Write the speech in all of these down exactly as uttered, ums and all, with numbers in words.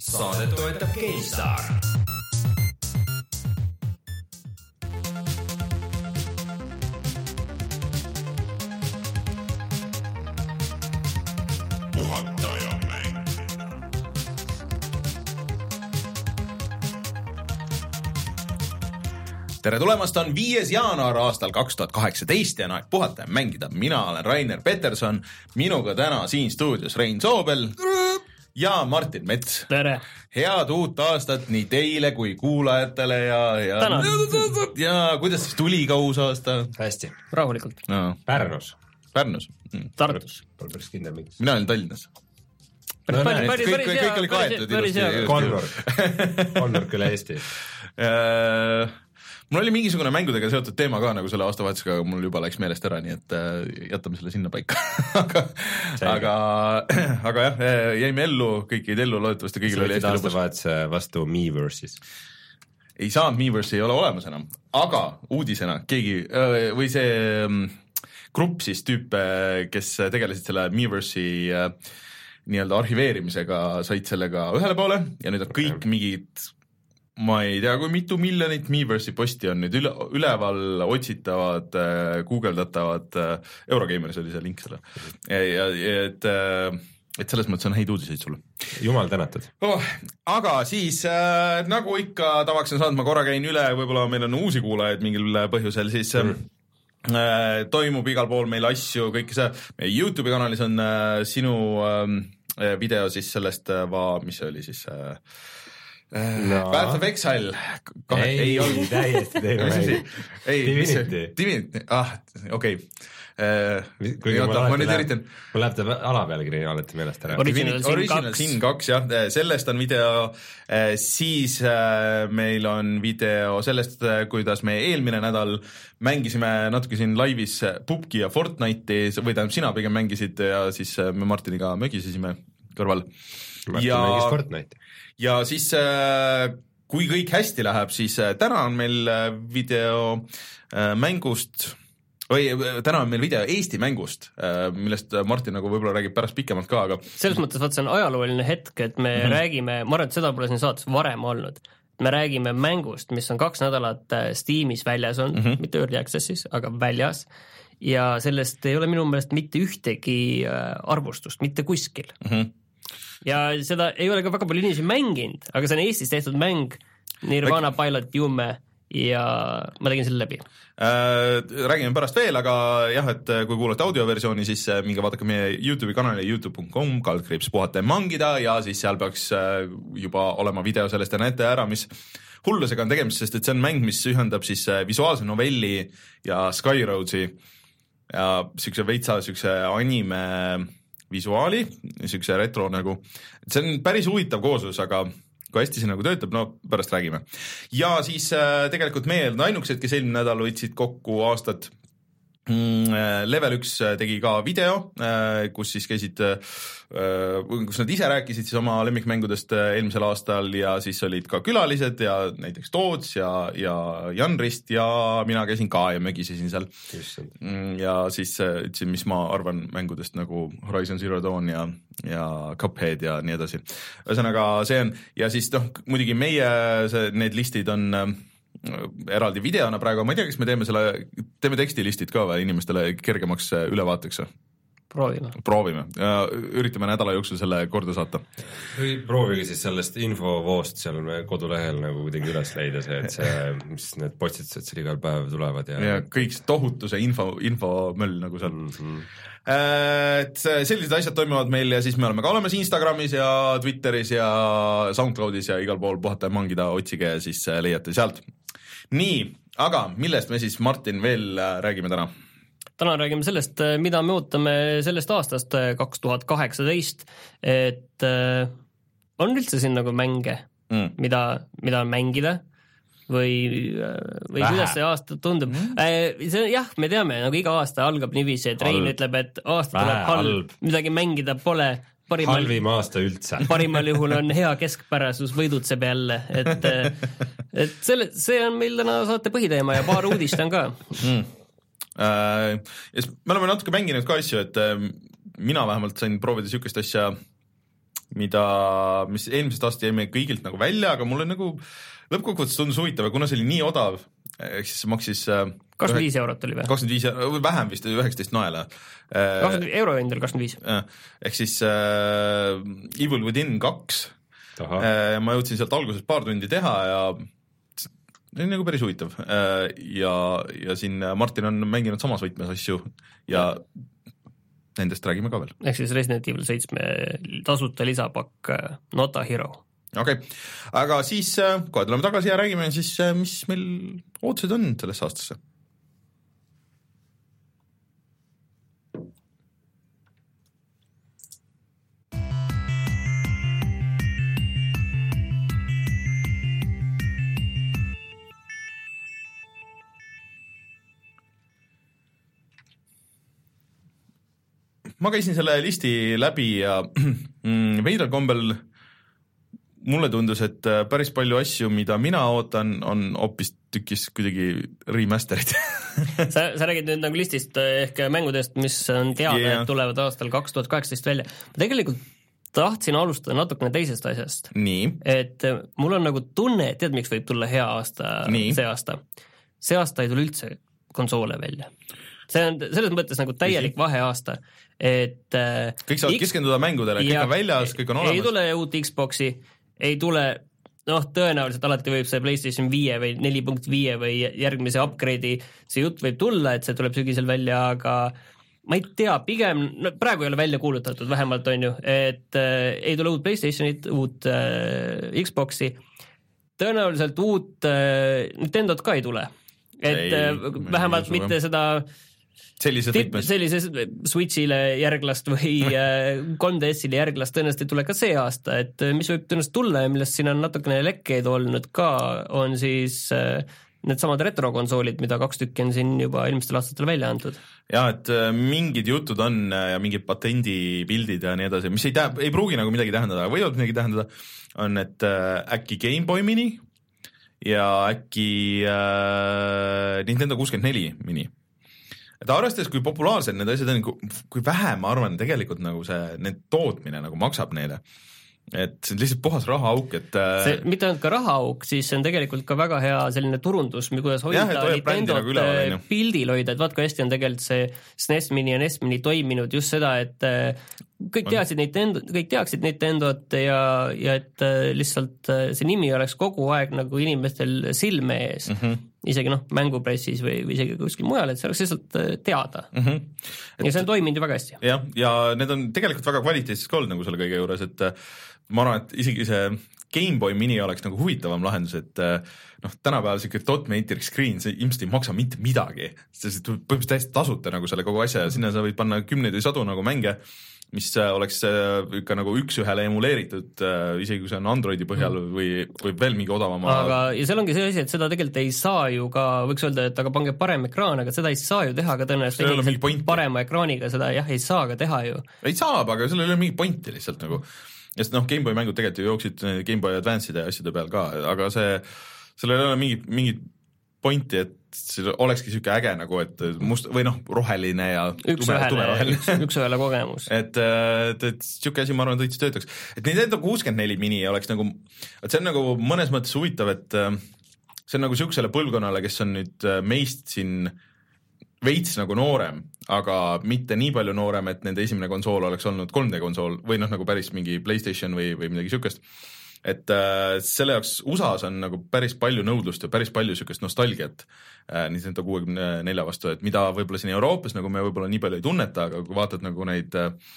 Saadet toetab GameStar. Tere tulemast, on viies jaanuar aastal kaks tuhat kaheksateist ja on aeg puhata ja mängida. Mina olen Rainer Peterson, minuga täna siin stuudios Rein Soobel ja Martin Mets. Tere! Head uut aastat nii teile kui kuulajatele ja, ja, ja kuidas siis tuli ka uus aasta? Hästi. Rahulikult. No. Pärnus. Pärnus? Tartus. Pole päris kindel miks. Mina olen Tallinnas. Päris, päris, päris, kõik, päris, kõik, kõik oli kaetud ilusti. Convert. Convert üle Eesti. Mul oli mingisugune mängudega seotud teema ka nagu selle aastavahetusega, aga mul juba läks meelest ära, nii et äh, jätame selle sinna paika. aga, aga, aga jah, jäime ellu, kõik jäid ellu, loodetavasti kõigil oli hästi lõbus. Aastavahetuse vastu Miiverse'is. Ei saa, Miiverse ei ole olemas enam, aga uudisena keegi, või see grupp siis tüüpe, kes tegelesid selle Miiverse'i nii-öelda arhiveerimisega, said sellega ühele poole ja nüüd on kõik okay. mingid ma ei tea, kui mitu miljonit Miiverse'i posti on nüüd üle, üleval otsitavad, guugeldatavad, Eurogameris oli see link selle. Ja, ja, et, et selles mõttes on häid uudiseid sulle. Jumal tänatud. Oh, aga siis, äh, nagu ikka tavaks on saanud, ma korra käin üle, võib-olla meil on uusi kuulajaid mingil põhjusel, siis mm. äh, toimub igal pool meil asju, kõik see, meie YouTube'i kanalis on äh, sinu äh, video siis sellest, äh, va, mis see oli siis... Äh, No. Path of Exile Kahe, ei, ei olnud täiesti teine mäng Divinity Divinity, ah, okei okay. Kuigi ma, ma nüüd üritan mul läheb ta alapealkiri olete meelest ära Original, Original Sin kaks, jah, sellest on video siis meil on video sellest, kuidas me eelmine nädal mängisime natuke siin laivis Pupki ja Fortnite'i või tähendab sina pigem mängisid ja siis me Martiniga mögisesime kõrval Martin ja... mängis Fortnite'i ja siis, kui kõik hästi läheb, siis täna on meil video mängust, või täna on meil video Eesti mängust, millest Martin nagu võib-olla räägib pärast pikemalt ka, aga... Selles mõttes, vaat see on ajalooline hetk, et me mm-hmm. räägime, ma arvan, et seda pole siin saates varem olnud, me räägime mängust, mis on kaks nädalat Steamis väljas on, mm-hmm. mitte Early Access'is, aga väljas, ja sellest ei ole minu meelest mitte ühtegi arvustust, mitte kuskil. Mm-hmm. Ja seda ei ole ka väga palju inimesi mänginud, aga see on Eestis tehtud mäng Nirvana Väik... Pilot Jume ja ma tegin selle läbi. Äh, räägime pärast veel, aga jah, et kui kuulate audioversiooni, siis minge vaadake meie YouTube'i kanali youtube dot com kaldkriips puhata ja mangida ja siis seal peaks juba olema video sellest ja näete ära, mis hullusega on tegemist, sest et see on mäng, mis ühendab siis visuaalse novelli ja Skyroadsi ja siukse veitsa siukse anime visuaali, siukse retro nagu, see on päris huvitav kooslus, aga kui hästi see nagu töötab, no pärast räägime. Ja siis äh, tegelikult meie ainukesed, kes eelmine nädal võtsid kokku aastat, mm, Level üks tegi ka video, äh, kus siis käisid, äh, kus nad ise rääkisid siis oma lemmikmängudest eelmisel aastal ja siis olid ka külalised ja näiteks Toots ja, ja Jan Rist ja mina käisin ka ja mögisesin seal. Mm, ja siis ütlesin, mis ma arvan mängudest nagu Horizon Zero Dawn ja, ja Cuphead ja nii edasi. Ühesõnaga see on, ja siis noh, muidugi meie, see, need listid on äh, eraldi videona praegu, ma ei tea, kas me teeme selle, teeme tekstilistid ka või inimestele kergemaks ülevaateks? Proovime. Proovime. Üritame nädala jooksul selle korda saata. Proovige siis sellest infovoost seal kodulehel nagu kuidagi üles leida see, et see, mis need postitused seal igal päev tulevad. Ja, ja kõik tohutu see info, infomöll nagu seal. Mm-hmm. Et sellised asjad toimuvad meil ja siis me oleme ka olemas Instagramis ja Twitteris ja Soundcloudis ja igal pool puhata ja mangida, otsige ja siis leiate sealt. Nii, aga millest me siis, Martin, veel räägime täna? Täna räägime sellest, mida me ootame sellest aastast kaks tuhat kaheksateist, et on üldse siin nagu mänge, mm. mida, mida mängida või, või kuidas see aasta tundub. Mm. See, jah, me teame, nagu iga aasta algab niiviisi, et Rein halb. Ütleb, et aasta Vähe tuleb halb, halb, midagi mängida pole. Parimal, halvim aasta üldse. Parimal juhul on hea keskpärasus, võidutseb jälle, et, et selle, see on meil täna saate põhiteema ja paar uudist on ka. Mm. Uh, me oleme natuke mänginud ka asju, et uh, mina vähemalt sain proovida siukest asja mida, mis eelmisest aastast jäi meil kõigilt nagu välja, aga mulle nagu lõppkokkuvõttes tundus huvitav ja kuna see oli nii odav, ehk siis see maksis kakskümmend viis eurot oli või? kakskümmend viis eurot, vähem vist, üheksateist naela. kakskümmend euro endal kakskümmend viis. Ehk siis äh, Evil Within kaks, äh, ma jõudsin sealt alguses paar tundi teha ja see on nagu päris huvitav ja, ja siin Martin on mänginud samas võtmes asju ja nendest räägime ka veel. Ehk siis Resident Evil seitsme tasuta lisapakk Not a Hero. Okei, okay. Aga siis kohe tuleme tagasi ja räägime siis, mis meil ootused on sellesse aastasse. Ma käisin selle listi läbi ja veidral kombel mulle tundus, et päris palju asju, mida mina ootan, on hoopis tükis kuidagi remasterid sa, sa räägid nüüd nagu listist ehk mängudest, mis on teada yeah., et tulevad aastal kaks tuhat kaheksateist välja. Ma tegelikult tahtsin alustada natukene teisest asjast. Nii. Et mul on nagu tunne, et tead, miks võib tulla hea aasta Nii. see aasta. See aasta ei tule üldse konsoole välja. See on selles mõttes nagu täielik vaheaasta, et kõik saavad X... keskenduda mängudele, kõik on väljas, kõik on olemas. Ei tule uut Xboxi, ei tule, noh, tõenäoliselt alati võib see PlayStation viie või neli punkt viis või järgmise upgrade'i, see jutt võib tulla, et see tuleb sügisel välja, aga ma ei tea, pigem, no praegu ei ole välja kuulutatud, vähemalt on ju, et äh, ei tule uut PlayStationit, uut äh, Xboxi, tõenäoliselt uut äh, Nintendot ka ei tule, et ei, äh, vähemalt mitte seda sellises võtmes. Sellises Switchile järglast või kolm D S-ile järglast tõenäoliselt ei tule ka see aasta, et mis võib tõenäoliselt tulla ja millest siin on natukene lekkeid olnud ka, on siis need samad retrokonsoolid, mida kaks tükki on siin juba eelmistel aastatel välja antud. Ja, et mingid jutud on ja mingid patendipildid ja nii edasi, mis ei, tä- ei pruugi nagu midagi tähendada, aga võivad midagi tähendada, on, et äkki Game Boy mini ja äkki äh, Nintendo kuuskümmend neli mini. Et arvestades, kui populaarsed need asjad on, kui vähe ma arvan tegelikult nagu see, need tootmine nagu maksab neile, et see on lihtsalt puhas rahaauk, et see, mitte ainult ka rahaauk, siis see on tegelikult ka väga hea selline turundus, kuidas hoida Nintendot nagu pildil hoida, et vaat kui hästi on tegelikult see S N E S Mini ja N E S Mini toiminud just seda, et kõik teaksid Nintendo, kõik teaksid Nintendot ja, ja et lihtsalt see nimi oleks kogu aeg nagu inimestel silme ees. Mm-hmm. Isegi noh, mängupressis või, või isegi kuskil mujal, et see oleks lihtsalt teada. Mm-hmm. Et, ja see on toiminud ju väga hästi. Jah, ja need on tegelikult väga kvaliteetses ka olnud nagu selle kõige juures, et ma arvan, et isegi see Game Boy mini oleks nagu huvitavam lahendus, et noh, tänapäeval siuke dot matrix screen, see ilmselt ei maksa mitte midagi, sest põhimõtteliselt täiesti tasuta nagu selle kogu asja ja sinna sa võid panna kümneid või sadu nagu mänge, mis oleks ikka nagu üks-ühele emuleeritud, isegi kui see on Androidi põhjal või, või veel mingi odavama. Aga ja seal ongi see asi, et seda tegelikult ei saa ju ka, võiks öelda, et aga pange parem ekraan, aga seda ei saa ju teha ka tõenäoliselt parema ekraaniga, seda jah, ei saa ka teha ju. Ei saab, aga seal ei ole mingi pointi lihtsalt nagu. Ja noh, Game Boy mängud tegelikult ju jooksid Game Boy Advance'ide asjade peal ka, aga see, seal ei ole mingit, mingit pointi, et see olekski siuke äge nagu, et must või noh, roheline ja üks tume, tume roheline. Üks, üks ühele kogemus. et, et, et siuke asi, ma arvan, tõitsi töötaks. Et Nintendo kuuskümmend neli mini oleks nagu, et see on nagu mõnes mõttes huvitav, et see on nagu siuksele põlvkonnale, kes on nüüd meist siin veits nagu noorem, aga mitte nii palju noorem, et nende esimene konsool oleks olnud kolm D konsool või noh, nagu päris mingi PlayStation või, või midagi siukest. Et äh, selle jaoks U S A-s on nagu päris palju nõudlust ja päris palju siukest nostalgiat äh, Nintendo kuuekümne nelja vastu, et mida võib-olla siin Euroopas nagu me võib-olla nii palju ei tunneta, aga kui vaatad nagu neid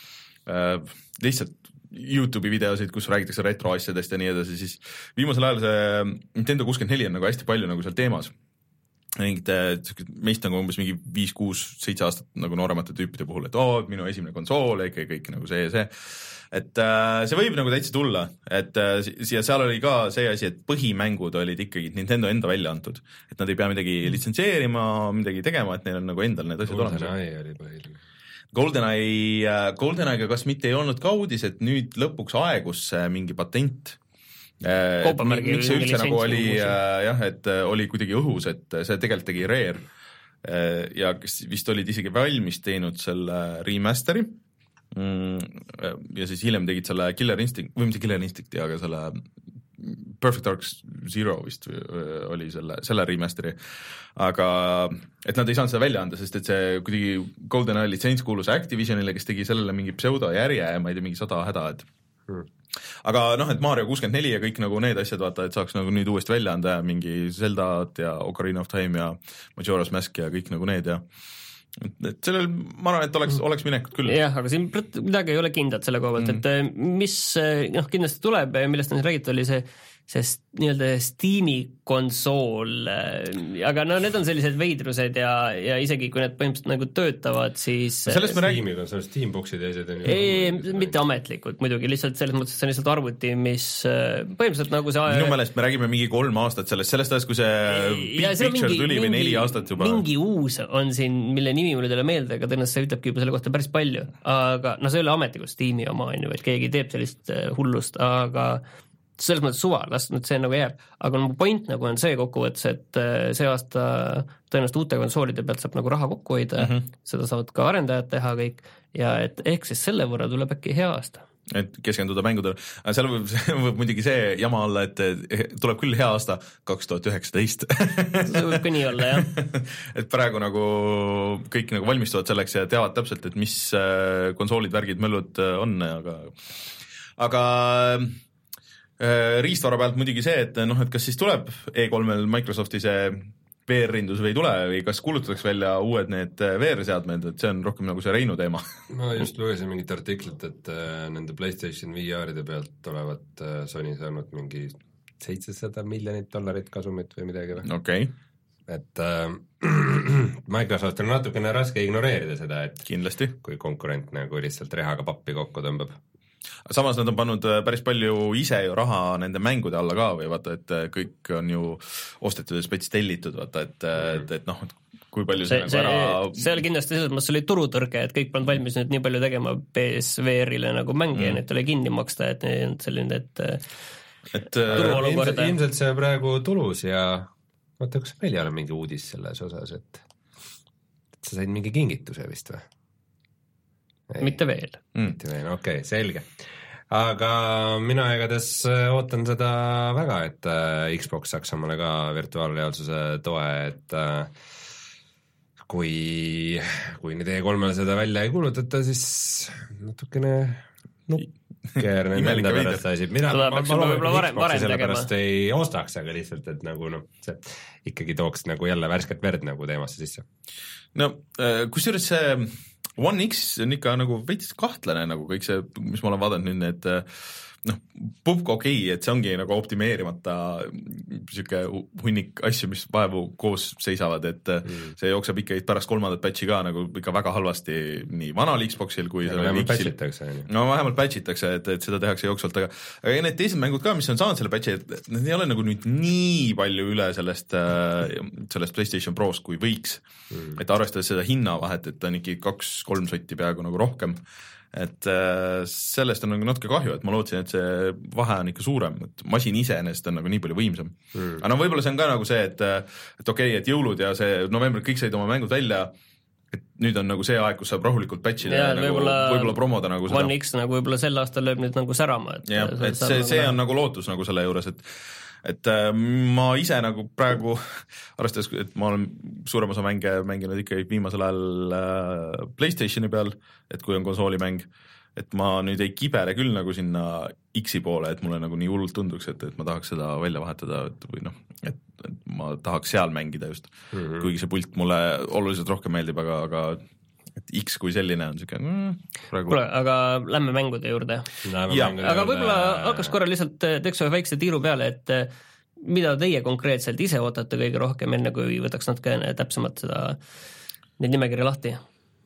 äh, lihtsalt YouTube'i videosid, kus räägitakse retroasjadest ja nii edasi, siis viimasel ajal see Nintendo kuuskümmend neli on nagu hästi palju nagu seal teemas. Mingite, meist nagu umbes mingi viis, kuus, seitse aastat nagu nooremate tüüpide puhul, et oo, minu esimene konsool, ikka kõik nagu see ja see. Et äh, see võib nagu täitsa tulla, et äh, ja seal oli ka see asi, et põhimängud olid ikkagi Nintendo enda välja antud, et nad ei pea midagi litsentseerima, midagi tegema, et neil on nagu endal need asjad olemas. GoldenEye oli põhiline. GoldenEye, GoldenEye'ga kas mitte ei olnud ka uudis, et nüüd lõpuks aegus mingi patent. Miks see üldse nagu oli, jah, et oli kuidagi õhus, et see tegelikult tegi Rare ja kes vist olid isegi valmis teinud selle remasteri, ja siis hiljem tegid selle Killer Instinct, või mitte Killer Instincti, aga selle Perfect Dark Zero vist oli selle, selle remasteri, aga et nad ei saanud seda välja anda, sest et see kuidagi GoldenEye litsents kuulus Activisionile, kes tegi sellele mingi pseudojärje, ma ei tea, mingi sada häda, et hmm. aga noh, et Mario kuuskümmend neli ja kõik nagu need asjad, vaata, et saaks nagu nüüd uuesti välja anda ja mingi Zeldat ja Ocarina of Time ja Majora's Mask ja kõik nagu need ja et sellel, ma arvan, et oleks, oleks minekut küll. jah, aga siin midagi ei ole kindlat selle koha pealt, et mis noh, kindlasti tuleb, millest on siin räägitud, oli see see nii-öelda Steam'i konsool, aga no need on sellised veidrused ja, ja isegi kui need põhimõtteliselt nagu töötavad, siis sellest me räägime, on seal Steamboxid ja asjad on ju ei, mitte ametlikult muidugi, lihtsalt selles mõttes, et see on lihtsalt arvuti, mis põhimõtteliselt nagu see minu meelest me räägime mingi kolm aastat sellest, sellest ajast, kui see Big Picture mingi, tuli või neli aastat juba. Mingi uus on siin, mille nimi mulle ei ole meelde, aga tõenäoliselt see ütlebki juba selle kohta päris palju, aga no see ei ole ametlikult Steam'i oma, on ju, et keegi teeb sellist hullust, aga selles mõttes suva, las nüüd see nagu jääb, aga mu point nagu on see kokkuvõttes, et see aasta tõenäoliselt uute konsoolide pealt saab nagu raha kokku hoida, mm -hmm. seda saavad ka arendajad teha kõik ja et ehk siis selle võrra tuleb äkki hea aasta. Et keskenduda mängudele, aga seal võib, võib muidugi see jama olla, et tuleb küll hea aasta kaks tuhat üheksateist. See võib ka nii olla, jah. Et praegu nagu kõik nagu valmistuvad selleks ja teavad täpselt, et mis konsoolid, värgid, möllud on, aga aga riistvara pealt muidugi see, et noh, et kas siis tuleb E kolmel Microsofti see V R-rindus või ei tule või kas kuulutatakse välja uued need V R-seadmed, et see on rohkem nagu see Reinu teema. Ma just lugesin mingit artiklit, et nende PlayStation V R-ide pealt olevat Sony saanud mingi seitsesada miljonit dollarit kasumit või midagi või? Okei. Okay. Et äh, Microsoft on natukene raske ignoreerida seda, et kindlasti, kui konkurent nagu lihtsalt rehaga pappi kokku tõmbab. Samas nad on pannud päris palju ise ju raha nende mängude alla ka või vaata, et kõik on ju ostetud ja spets tellitud, vaata, et, et, et noh, kui palju see, see nagu ära seal kindlasti selles mõttes oli turutõrge, et kõik polnud valmis nüüd nii palju tegema P S V R-ile nagu mänge ja mm. need oli kinni maksta, et need on selline, et et ilmselt, ilmselt see praegu tulus ja oota, kas meil ei ole mingi uudis selles osas, et, et sa said mingi kingituse vist või? Ei. Mitte veel. Mm. Mitte veel, okei, okay, selge. Aga mina igatahes ootan seda väga, et Xbox saaks omale ka virtuaalreaalsuse toe, et kui, kui nüüd E kolmele seda välja ei kuulutata, siis natukene nukker nende enda pärast asi. Mina, ma, ma loodan, et Xboxi selle pärast ei ostaks, aga lihtsalt, et nagu noh, see ikkagi tooks nagu jälle värsket verd nagu teemasse sisse. No kusjuures see One X on ikka nagu veits kahtlane nagu kõik see, mis ma olen vaadanud nüüd need noh, pubka okei okay,, et see ongi nagu optimeerimata siuke hunnik asju, mis vaevu koos seisavad, et mm. see jookseb ikka pärast kolmandat patchi ka nagu ikka väga halvasti nii vanal Xboxil kui ja vähemalt patchitakse. No vähemalt patchitakse, et, et seda tehakse jooksvalt, aga, aga need teised mängud ka, mis on saanud selle patchi, et need ei ole nagu nüüd nii palju üle sellest, sellest PlayStation Prost kui võiks, mm. et arvestades seda hinnavahet, et on ikka kaks-kolm sotti peaaegu nagu rohkem, et sellest on nagu natuke kahju, et ma lootsin, et see vahe on ikka suurem, et masin iseenesest on nagu nii palju võimsam mm.. aga no võib-olla see on ka nagu see, et, et okei okay,, et jõulud ja see november kõik said oma mängud välja, et nüüd on nagu see aeg, kus saab rahulikult patchida ja, ja nagu, võib-olla, võib-olla promoda nagu seda. One X nagu võib-olla sel aastal lööb nüüd nagu särama. Et, ja, et see, see, see on nagu lootus nagu selle juures, et et ma ise nagu praegu arvestades, et ma olen suurem osa mänge mänginud ikkagi viimasel ajal PlayStationi peal, et kui on konsoolimäng, et ma nüüd ei kibele küll nagu sinna X-i poole, et mulle nagu nii hullult tunduks, et, et ma tahaks seda välja vahetada et, või noh, et, et ma tahaks seal mängida just, mm-hmm. kuigi see pult mulle oluliselt rohkem meeldib, aga, aga et X kui selline on siuke mm, praegu. Kuule, aga lähme mängude juurde. Ja, aga võib-olla hakkas korra lihtsalt teeks ühe väikse tiiru peale, et mida teie konkreetselt ise ootate kõige rohkem, enne kui võtaks natuke täpsemalt seda neid nimekirja lahti?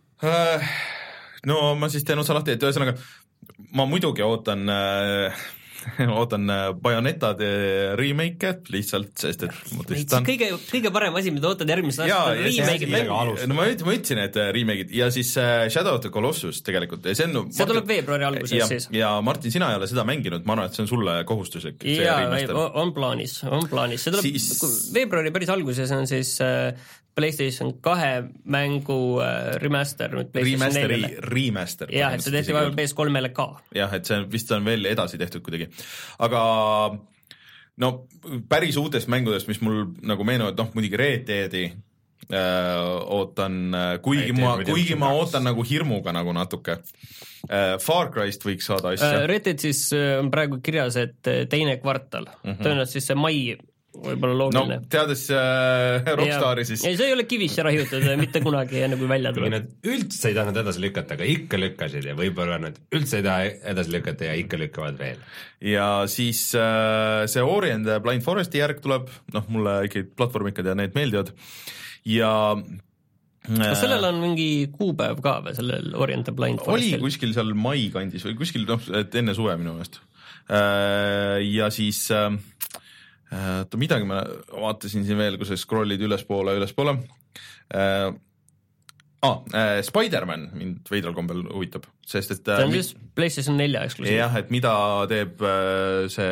No ma siis teen osa lahti, et ühesõnaga ma muidugi ootan ootan Bayonettade remake lihtsalt, sest et see kõige, kõige parem asi, mida ootad järgmist aastat remake'id mängida. No ma ütlesin, et remake'id ja siis Shadow of the Colossus tegelikult. See, on, see tuleb veebruari alguses ja, siis. Ja Martin, sina ei ole seda mänginud, ma arvan, et see on sulle kohustuslik. Jaa, on plaanis, on plaanis. See tuleb siis... veebruari päris alguses on siis PlayStation kahe mängu remaster nüüd PlayStation neljale. Remaster. jah, et see tehti vahepeal P S kolmele ka. jah, et see vist on veel edasi tehtud kuidagi. Aga no päris uutest mängudest, mis mul nagu meenuvad, noh muidugi Red Deadi äh, ootan, kuigi Red ma, kuigi ma ootan nagu hirmuga nagu natuke. Äh, Far Cry'st võiks saada asja. Red Dead siis on praegu kirjas, et teine kvartal. Mm-hmm. Tõenäoliselt siis see mai võib-olla loogiline. No teades äh, Rockstari siis. Ei, see ei ole kivisse rahitud mitte kunagi enne kui välja tuleb. Nad üldse ei tahtnud edasi lükata, aga ikka lükkasid ja võib-olla nad üldse ei taha edasi lükata ja ikka lükkavad veel. Ja siis äh, see Ori and the Blind Foresti järg tuleb, noh mulle ikkagi platvormikad ja need meeldivad ja kas sellel on mingi kuupäev ka või sellel Ori and the Blind Forestil? Oli kuskil seal mai kandis või kuskil, noh, et enne suve minu meelest. Äh, ja siis äh, oota, midagi ma vaatasin siin veel, kui sa scrollid ülespoole, ülespoole. Äh, ah, äh, Spider-Man mind veidral kombel huvitab, sest et... See on siis PlayStation nelja eksklusiiv. Jah, et mida teeb äh, see,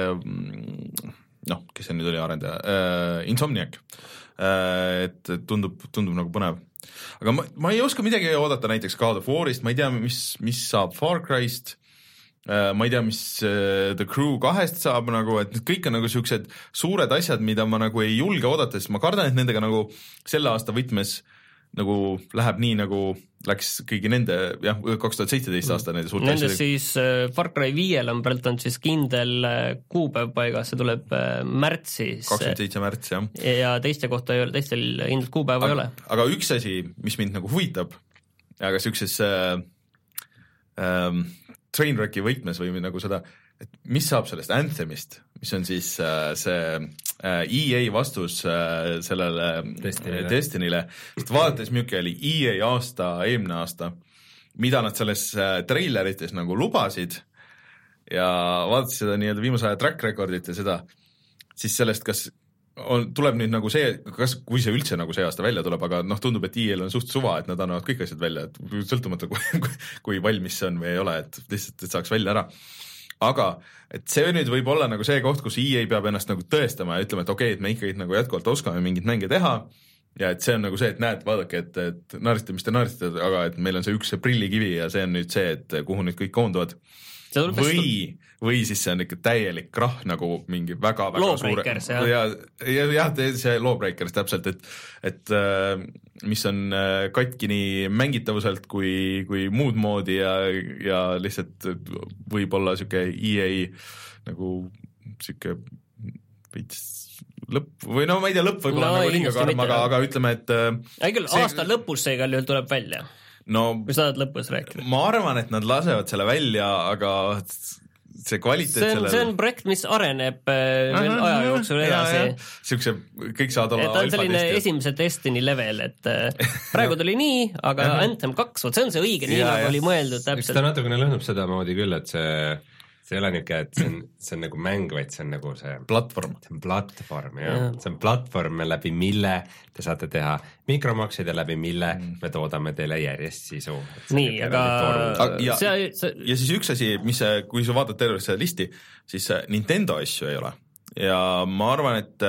noh, kes see nüüd oli arendaja, äh, Insomniac. Äh, et tundub, tundub nagu põnev. Aga ma, ma ei oska midagi oodata näiteks God of War'ist, ma ei tea, mis, mis saab Far Cry'st, ma ei tea, mis The Crew kahest saab nagu, et need kõik on nagu siuksed suured asjad, mida ma nagu ei julge oodata, sest ma kardan, et nendega nagu selle aasta võtmes nagu läheb nii, nagu läks kõigi nende, jah, kaks tuhat seitseteist aasta nende suurte asjad. Nende siis uh, Far Cry viiel on praegu on siis kindel uh, kuupäev paigas, see tuleb uh, märtsis. kakskümmend seitse märts, jah. Ja teiste kohta ei ole, teistel kindlalt kuupäeva ei ole. Aga üks asi, mis mind nagu huvitab, aga siukses äh, äh, Trainwrecki võitmes või nagu seda, et mis saab sellest Anthemist, mis on siis äh, see äh, E A vastus äh, sellele Destinyle, Destinyle. Sest vaadates, milline oli E A aasta, eelmine aasta, mida nad selles äh, trailerites nagu lubasid ja vaadates seda nii-öelda viimase aja track recordit ja seda, siis sellest, kas on, tuleb nüüd nagu see, kas, kui see üldse nagu see aasta välja tuleb, aga noh, tundub, et E A-l on suht suva, et nad annavad kõik asjad välja, et sõltumata kui, kui, kui valmis see on või ei ole, et lihtsalt, et saaks välja ära. Aga et see nüüd võib olla nagu see koht, kus E A peab ennast nagu tõestama ja ütlema, et okei, okay, et me ikkagi nagu jätkuvalt oskame mingit mänge teha ja et see on nagu see, et näed, vaadake, et, et naeristate, mis te naeristate, aga et meil on see üks see prillikivi ja see on nüüd see, et kuhu nüüd kõik koonduvad. Või, või siis see on ikka täielik krah nagu mingi väga-väga Lawbreakers, suure ja, ja, ja see Lawbreakers täpselt, et, et mis on katki nii mängitavuselt kui, kui muud moodi ja, ja lihtsalt võib-olla siuke E A nagu siuke veits lõpp või no ma ei tea, lõpp võib-olla no, nagu liiga karm, aga, aga ütleme, et ei küll, see... aasta lõpus see igal juhul tuleb välja. No, mis sa tahad lõpus rääkida? Ma arvan, et nad lasevad selle välja, aga see kvaliteet see on, sellel... see on projekt, mis areneb äh, veel aja jooksul edasi. Siukse, kõik saad olla alfa testi. Ta on selline testi. Esimese Destiny level, et äh, praegu tuli nii, aga Anthem kaks, võt see on see õige, nii nagu oli mõeldud täpselt. Eks ta natukene lõhnub seda moodi küll, et see see ei ole niuke, et see on, see on nagu mäng, vaid see on nagu see platvorm, see on platvorm, jah ja. See on platvorm, läbi mille te saate teha mikromakseid ja läbi mille mm. me toodame teile järjest sisu. Nii, aga ja, see, see... ja siis üks asi, mis, kui sa vaatad terve seda listi, siis Nintendo asju ei ole ja ma arvan, et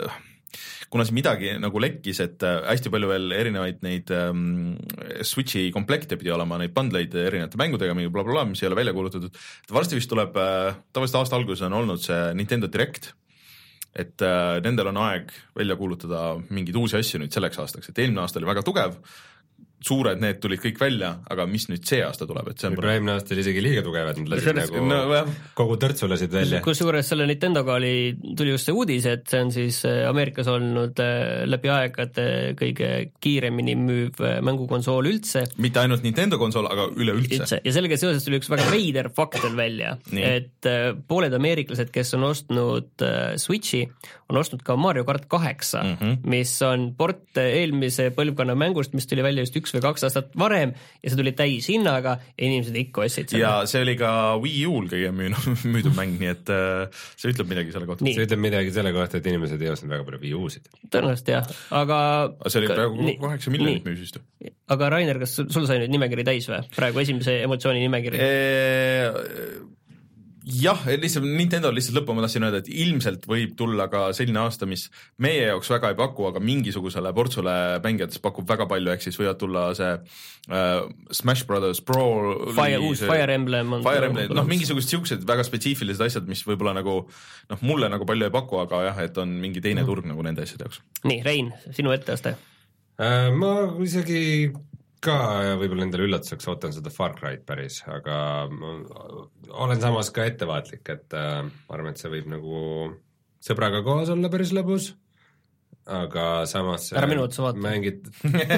kuna see midagi nagu lekkis, et hästi palju veel erinevaid neid ähm, Switchi komplekte pidi olema, neid bundleid erinevate mängudega, mingi blablabla, mis ei ole välja kuulutatud, et varsti vist tuleb, äh, tavaliselt aasta alguses on olnud see Nintendo Direct, et äh, nendel on aeg välja kuulutada mingeid uusi asju nüüd selleks aastaks, et eelmine aasta oli väga tugev, suured need tulid kõik välja, aga mis nüüd see aasta tuleb, et see on praegune aasta oli isegi liiga tugev, et nad lasid nagu no, kogu törtsu lasid välja. Kusjuures selle Nintendoga oli, tuli just see uudis, et see on siis Ameerikas olnud läbi aegade kõige kiiremini müüv mängukonsool üldse. Mitte ainult Nintendo konsool, aga üleüldse. Üldse. Ja sellega seoses tuli üks väga veider faktor välja, et pooled ameeriklased, kes on ostnud Switchi, on ostnud ka Mario Kart kaheksa, mm -hmm. mis on port eelmise põlvkonna mängust, mis tuli välja just üks või kaks aastat varem ja see tuli täis hinnaga ja inimesed ikka ostsid seda. Ja see oli ka Wii U-l kõige müüdud mäng, nii et see ütleb midagi selle kohta. See ütleb midagi selle kohta, et inimesed ei ostnud väga palju Wii U-sid. Tõenäoliselt jah, aga... See oli praegu kaheksa miljonit müüsist. Aga Rainer, kas sul sai nüüd nimekiri täis või? Praegu esimese emotsiooni nimekiri? Eee... jah, lihtsalt Nintendo lihtsalt lõppu ma tahtsin öelda, et ilmselt võib tulla ka selline aasta, mis meie jaoks väga ei paku, aga mingisugusele portsule mängijatest pakub väga palju, ehk siis võivad tulla see äh, Smash Brothers Pro Fire, uus see, Fire Emblem on Fire Emblem, noh mingisugused siuksed väga spetsiifilised asjad, mis võib-olla nagu noh, mulle nagu palju ei paku, aga jah, et on mingi teine mm. turg nagu nende asjade jaoks. Nii, Rein, sinu etteaste äh, ma isegi ka võib-olla endale üllatuseks ootan seda Far Cry't päris, aga olen samas ka ettevaatlik, et äh, ma arvan, et see võib nagu sõbraga koos olla päris lõbus, aga samas ära minu otsa vaata mängid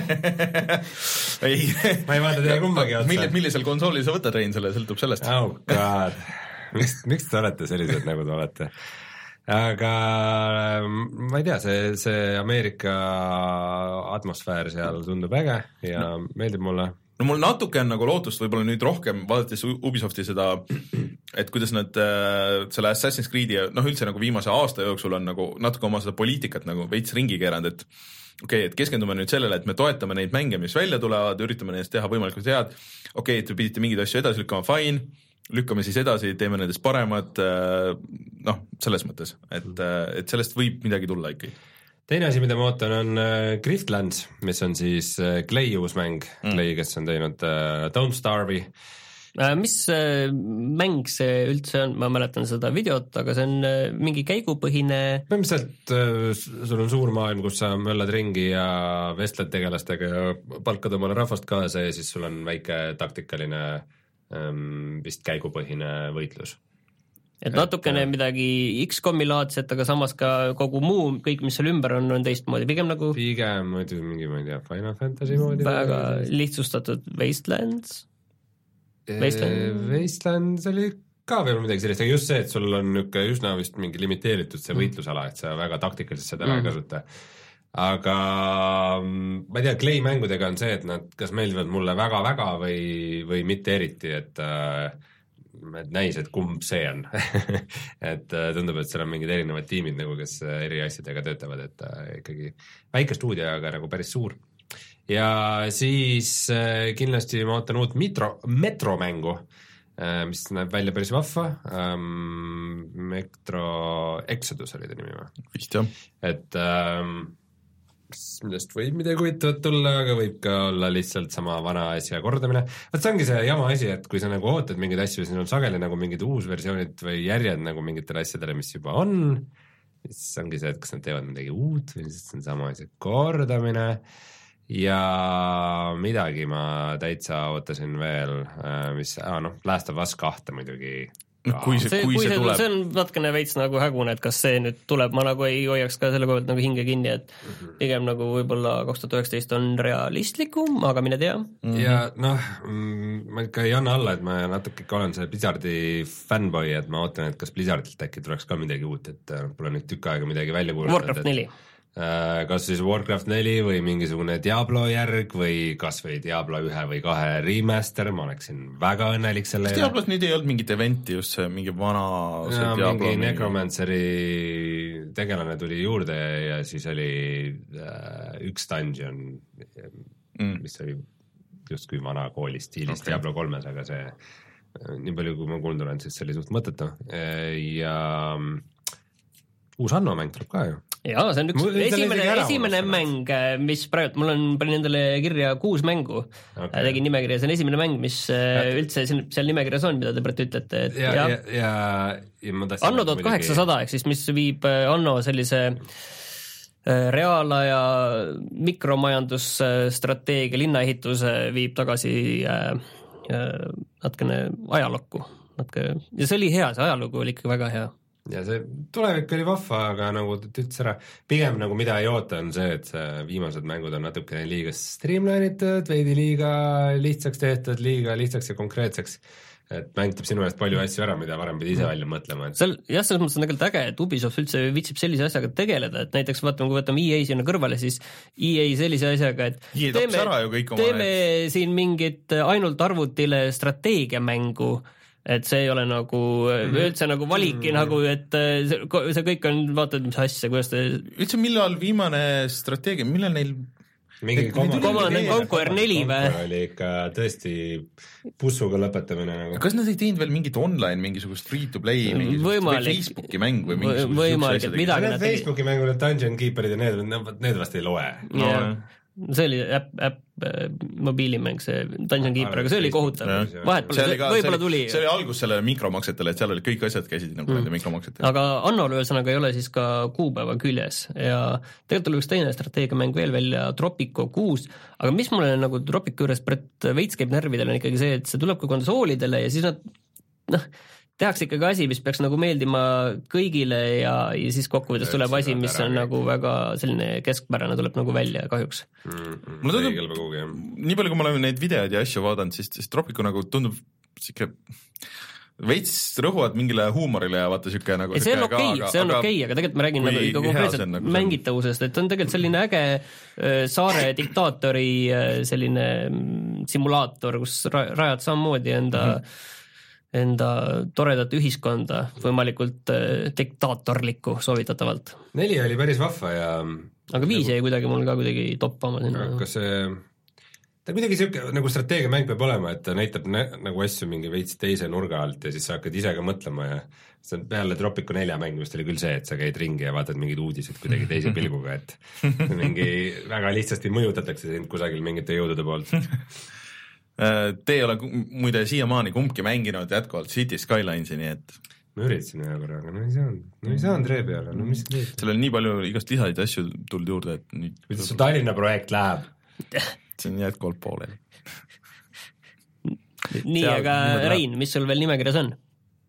ei, ma ei vaata teile kumbagi otsa. Milli, millisel konsoolil sa võtad, Rein, selle sõltub sellest? Oh god, miks, miks te olete sellised, nagu te olete? Aga ma ei tea, see, see Ameerika atmosfäär seal tundub äge ja no. meeldib mulle. No mul natuke on nagu lootust võib-olla nüüd rohkem, vaadates Ubisofti seda, et kuidas nad äh, selle Assassin's Creed'i, noh üldse nagu viimase aasta jooksul on nagu natuke oma seda poliitikat nagu veits ringi keeranud, et okei okay,, et keskendume nüüd sellele, et me toetame neid mänge, mis välja tulevad, üritame neist teha võimalikult head, okei okay,, et te pidite mingeid asju edasi lükkama, fine, lükkame siis edasi, teeme nendest paremad, noh, selles mõttes, et, et sellest võib midagi tulla ikkagi. Teine asi, mida ma ootan, on Griftlands, mis on siis Clay uus mäng, mm. Clay, kes on teinud uh, Don't Starve'i. Mis uh, mäng see üldse on, ma mäletan seda videot, aga see on uh, mingi käigupõhine põhimõtteliselt uh, sul on suur maailm, kus sa möllad ringi ja vestled tegelastega ja palkad omale rahvast kaasa ja siis sul on väike taktikaline um, vist käigupõhine võitlus. Et natukene et, midagi X COM-i laadset, aga samas ka kogu muu, kõik, mis seal ümber on, on teistmoodi, pigem nagu pigem muidu mingi, ma ei tea, Final Fantasy moodi väga lihtsustatud Wastelands Wasteland. Wastelands oli ka veel midagi sellist, aga just see, et sul on niisugune üsna vist mingi limiteeritud see võitlusala, et sa väga taktikaliselt seda mm. ei kasuta. Aga ma ei tea, Clay mängudega on see, et nad kas meeldivad mulle väga-väga või, või mitte eriti, et äh, et näis, et kumb see on et tundub, et seal on mingid erinevad tiimid nagu, kes eri asjadega töötavad, et äh, ikkagi väike stuudio, aga nagu päris suur. Ja siis äh, kindlasti ma ootan uut metro, metro mängu, äh, mis näeb välja päris vahva, ähm, Metro Exodus oli ta nimi või? Vist jah. Et ähm, millest võib midagi huvitavat tulla, aga võib ka olla lihtsalt sama vana asja kordamine. Vaat see ongi see jama asi, et kui sa nagu ootad mingeid asju, siis on sageli nagu mingid uusversioonid või järjed nagu mingitele asjadele, mis juba on, siis ongi see, et kas nad teevad midagi uut või siis on sama asja kordamine ja midagi ma täitsa ootasin veel, mis, ah, noh, Last of Us kahte muidugi. Kui see, see, kui kui see, see tuleb. See on vatkene veits nagu hägune, et kas see nüüd tuleb, ma nagu ei hoiaks ka selle koha pealt nagu hinge kinni, et pigem nagu võib-olla kaks tuhat üheksateist on realistlikum, aga mine tea. Mm-hmm. Ja noh, ma ikka ei anna alla, et ma natuke ikka olen see Blizzardi fanboy, et ma ootan, et kas Blizzardilt äkki tuleks ka midagi uut, et pole nüüd tükk aega midagi välja kuulutanud. Warcraft neli. Kas siis Warcraft neli või mingisugune Diablo järg või kas või Diablo ühe või kahe remaster, ma oleksin väga õnnelik selle. Kas Diablos nüüd ei olnud mingit eventi, just see mingi vana see ja, Diablo mingi Necromanceri tegelane tuli juurde ja siis oli äh, üks dungeon, mm. mis oli justkui vana kooli stiilis okay. Diablo kolmes, aga see nii palju, kui ma kuulnud olen, siis see oli suht mõttetu ja uus Anno mäng tuleb ka ju. Jaa, see on üks mul esimene, esimene mäng, mis praegu, mul on, panin endale kirja kuus mängu okay., tegin nimekirja, see on esimene mäng, mis ja, üldse seal nimekirjas on, mida te praegu ütlete. Et, ja, ja, ja, ja ma tahtsin Anno tuhat kaheksasada, ehk siis mis viib Anno sellise reaalaja mikromajandusstrateegia linnaehituse viib tagasi äh, natkene ajalukku. Natke, ja see oli hea, see ajalugu oli ikka väga hea. Ja see tulevik oli vahva, aga nagu ütles ära, pigem nagu mida ei oota on see, et see viimased mängud on natukene liiga streamline'itud, veidi liiga lihtsaks tehtud, liiga lihtsaks ja konkreetseks, et mängtab sinu eest palju asju ära, mida varem pidi ise välja mõtlema. Et... Seal, jah, selles mõttes on tegelikult äge, et Ubisoft üldse viitsib sellise asjaga tegeleda, et näiteks vaatame, kui võtame E A sinna kõrvale, siis E A sellise asjaga, et E A teeme, teeme siin mingit ainult arvutile strateegiamängu, et see ei ole nagu mm-hmm. üldse nagu valiki mm-hmm. nagu, et see, see kõik on, vaatad, mis asja, kuidas te... Üldse millal viimane strateegia, millal neil mingi Command and Conquer neli või? Oli ikka tõesti pussuga lõpetamine nagu. Kas nad ei teinud veel mingit online, mingisugust free-to-play, mingisugust Facebooki mäng või mingisugust võimalik, et midagi nad tegid? Facebooki mängul Dungeon Keeperid ja need, need vast ei loe. Yeah. See oli äpp, äpp mobiilimäng, see Dungeon Keeper, aga see oli kohutav. Vahet pole, võib-olla tuli. See oli algus sellele mikromaksetele, et seal oli kõik asjad käisid nagu mm. nende mikromaksetele. Aga Annol ühesõnaga ei ole siis ka kuupäeva küljes ja tegelikult oli üks teine strateegiamäng veel välja, Tropico kuus, aga mis mulle nagu Tropico juures veits käib närvidele on ikkagi see, et see tuleb ka konsoolidele ja siis nad, noh, tehakse ikkagi asi, mis peaks nagu meeldima kõigile ja, ja siis kokkuvõttes tuleb asi, mis on nagu väga selline keskpärane, tuleb nagu välja kahjuks. Mm, mulle tundub, nii palju kui ma olen neid videoid ja asju vaadanud, siis, siis Tropico nagu tundub siuke veits rõhuvad mingile huumorile ja vaata siuke nagu ei, see on okei, okay, see on okei okay,, aga tegelikult ma räägin nagu ikka konkreetselt nagu mängitavusest, et on tegelikult selline äge saare diktaatori selline simulaator, kus rajad samamoodi enda mm-hmm. enda toredat ühiskonda, võimalikult diktaatorlikku soovitatavalt. Neli oli päris vahva ja aga viis jäi kuidagi mul ka kuidagi toppama sinna. Kas see, ta kuidagi siuke nagu strateegiamäng peab olema, et ta näitab nä, nagu asju mingi veits teise nurga alt ja siis sa hakkad ise ka mõtlema ja see on peale Tropico nelja mängimist oli küll see, et sa käid ringi ja vaatad mingid uudised kuidagi teise pilguga, et mingi väga lihtsasti mõjutatakse sind kusagil mingite jõudude poolt. Te ei ole muide siiamaani kumbki mänginud jätkuvalt City Skylinesi, nii et ma üritasin ühe korra, aga no ei saanud, no ei saanud ree peale, no mis teed? Seal on nii palju igast lisaid asju tulnud juurde, et nüüd... kuidas su Tallinna projekt läheb? See on jätkuvalt pooleli. Nii, seal, aga Rein, mis sul veel nimekirjas on?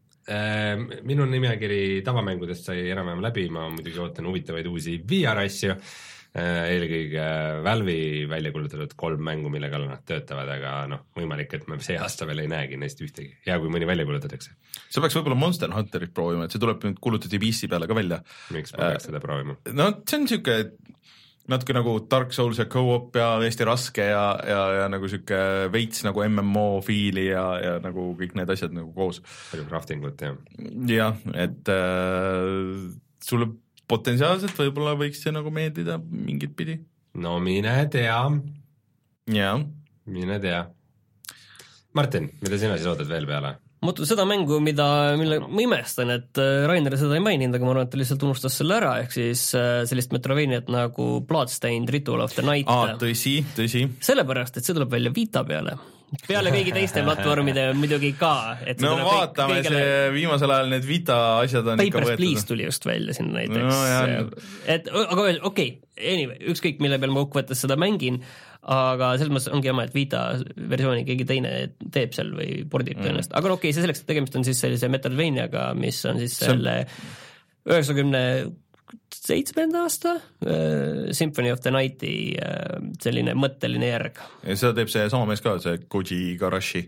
Minu nimekiri tavamängudest sai enam-vähem läbi, ma muidugi ootan huvitavaid uusi V R-asju, eelkõige Valve'i välja kulutatud kolm mängu, mille kallal nad töötavad, aga noh, võimalik, et me see aasta veel ei näegi neist ühtegi, hea kui mõni välja kulutatakse. Sa peaks võib-olla Monster Hunterit proovima, et see tuleb nüüd kulutati P C peale ka välja. Miks ma peaks äh, seda proovima? No see on siuke natuke nagu Dark Souls ja co-op ja hästi raske ja, ja, ja nagu siuke veits nagu M M O fiili ja, ja nagu kõik need asjad nagu koos. Palju craftingut, jah. Jah, et äh, sulle potentsiaalselt võib-olla võiks see nagu meeldida mingit pidi. No mine tea. Jaa. Mine tea. Martin, mida sina siis ootad veel peale? Ma ootan seda mängu, mida, mille ma imestan, et Rainer seda ei maininud, aga ma arvan, et ta lihtsalt unustas selle ära, ehk siis sellist Metroidvaniat nagu Bloodstained Ritual of the Night. Aa, tõsi, tõsi. Sellepärast, et see tuleb välja Vita peale. Peale kõigi teiste platvormide muidugi ka. Et no vaatame, kõigele... see viimasel ajal need Vita asjad on Papers, ikka võetud. Papers, Please tuli just välja sinna näiteks. No, et, aga okei, okay, anyway, ükskõik mille peal ma kokkuvõttes seda mängin, aga selles mõttes ongi jama, et Vita versiooni keegi teine teeb seal või pordib mm. tõenäoliselt. Aga okei, okay, see selleks, et tegemist on siis sellise Metroidvaniaga, mis on siis selle üheksakümne seitsmenda aasta uh, Symphony of the Nighti uh, selline mõtteline järg. Ja seda teeb see sama mees ka, see Koji Igarashi.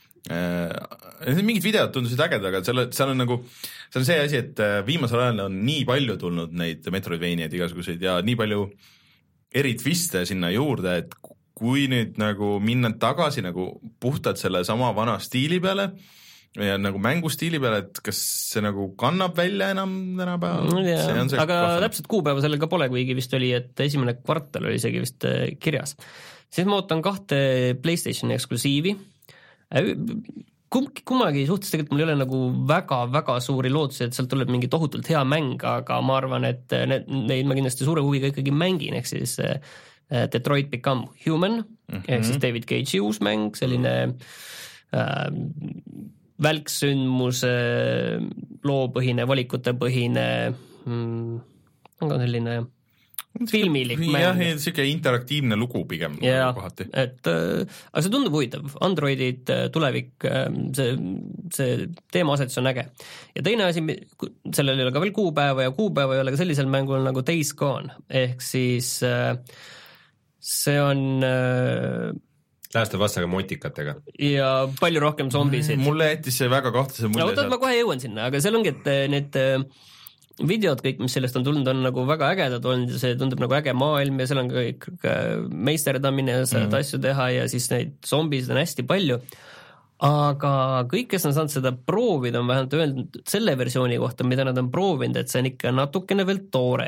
Uh, mingid videod tundusid ägedad, aga selle, seal on nagu, see on see asi, et viimasel ajal on nii palju tulnud neid Metroidvaniaid igasuguseid ja nii palju eri twiste sinna juurde, et kui nüüd nagu minna tagasi nagu puhtalt selle sama vana stiili peale ja nagu mängustiili peale, et kas see nagu kannab välja enam tänapäeval? Aga kohvane. Täpselt kuupäeva sellel ka pole, kuigi vist oli, et esimene kvartal oli isegi vist kirjas. Siis ma ootan kahte PlayStationi eksklusiivi. Kumbki, kummagi suhtes tegelikult mul ei ole nagu väga-väga suuri lootusi, et sealt tuleb mingi tohutult hea mäng, aga ma arvan, et need, neid ma kindlasti suure huviga ikkagi mängin, ehk siis Detroit Become Human, mm-hmm. ehk siis David Cage'i uus mäng, selline äh, välksündmuse loopõhine, valikutepõhine mm, on ka selline filmilik mäng. Jah, siuke interaktiivne lugu pigem ja, kohati. Et, äh, aga see tundub huvitav. Androidid, tulevik, see, see teemaasetus on äge. Ja teine asi, sellel ei ole ka veel kuupäeva ja kuupäeva ei ole ka sellisel mängul nagu Days Gone. Ehk siis äh, see on... Äh, Läästa vastaga motikatega. Ja palju rohkem zombisid. Mulle jättis see väga kahtlase mulje. No, ootad, ma kohe jõuan sinna, aga seal ongi, et need videod kõik, mis sellest on tulnud, on nagu väga ägedad olnud ja see tundub nagu äge maailm ja seal on kõik meisterdamine ja saad mm. asju teha ja siis neid zombisid on hästi palju. Aga kõik, kes on saanud seda proovida, on vähemalt öelnud selle versiooni kohta, mida nad on proovinud, et see on ikka natukene veel toores.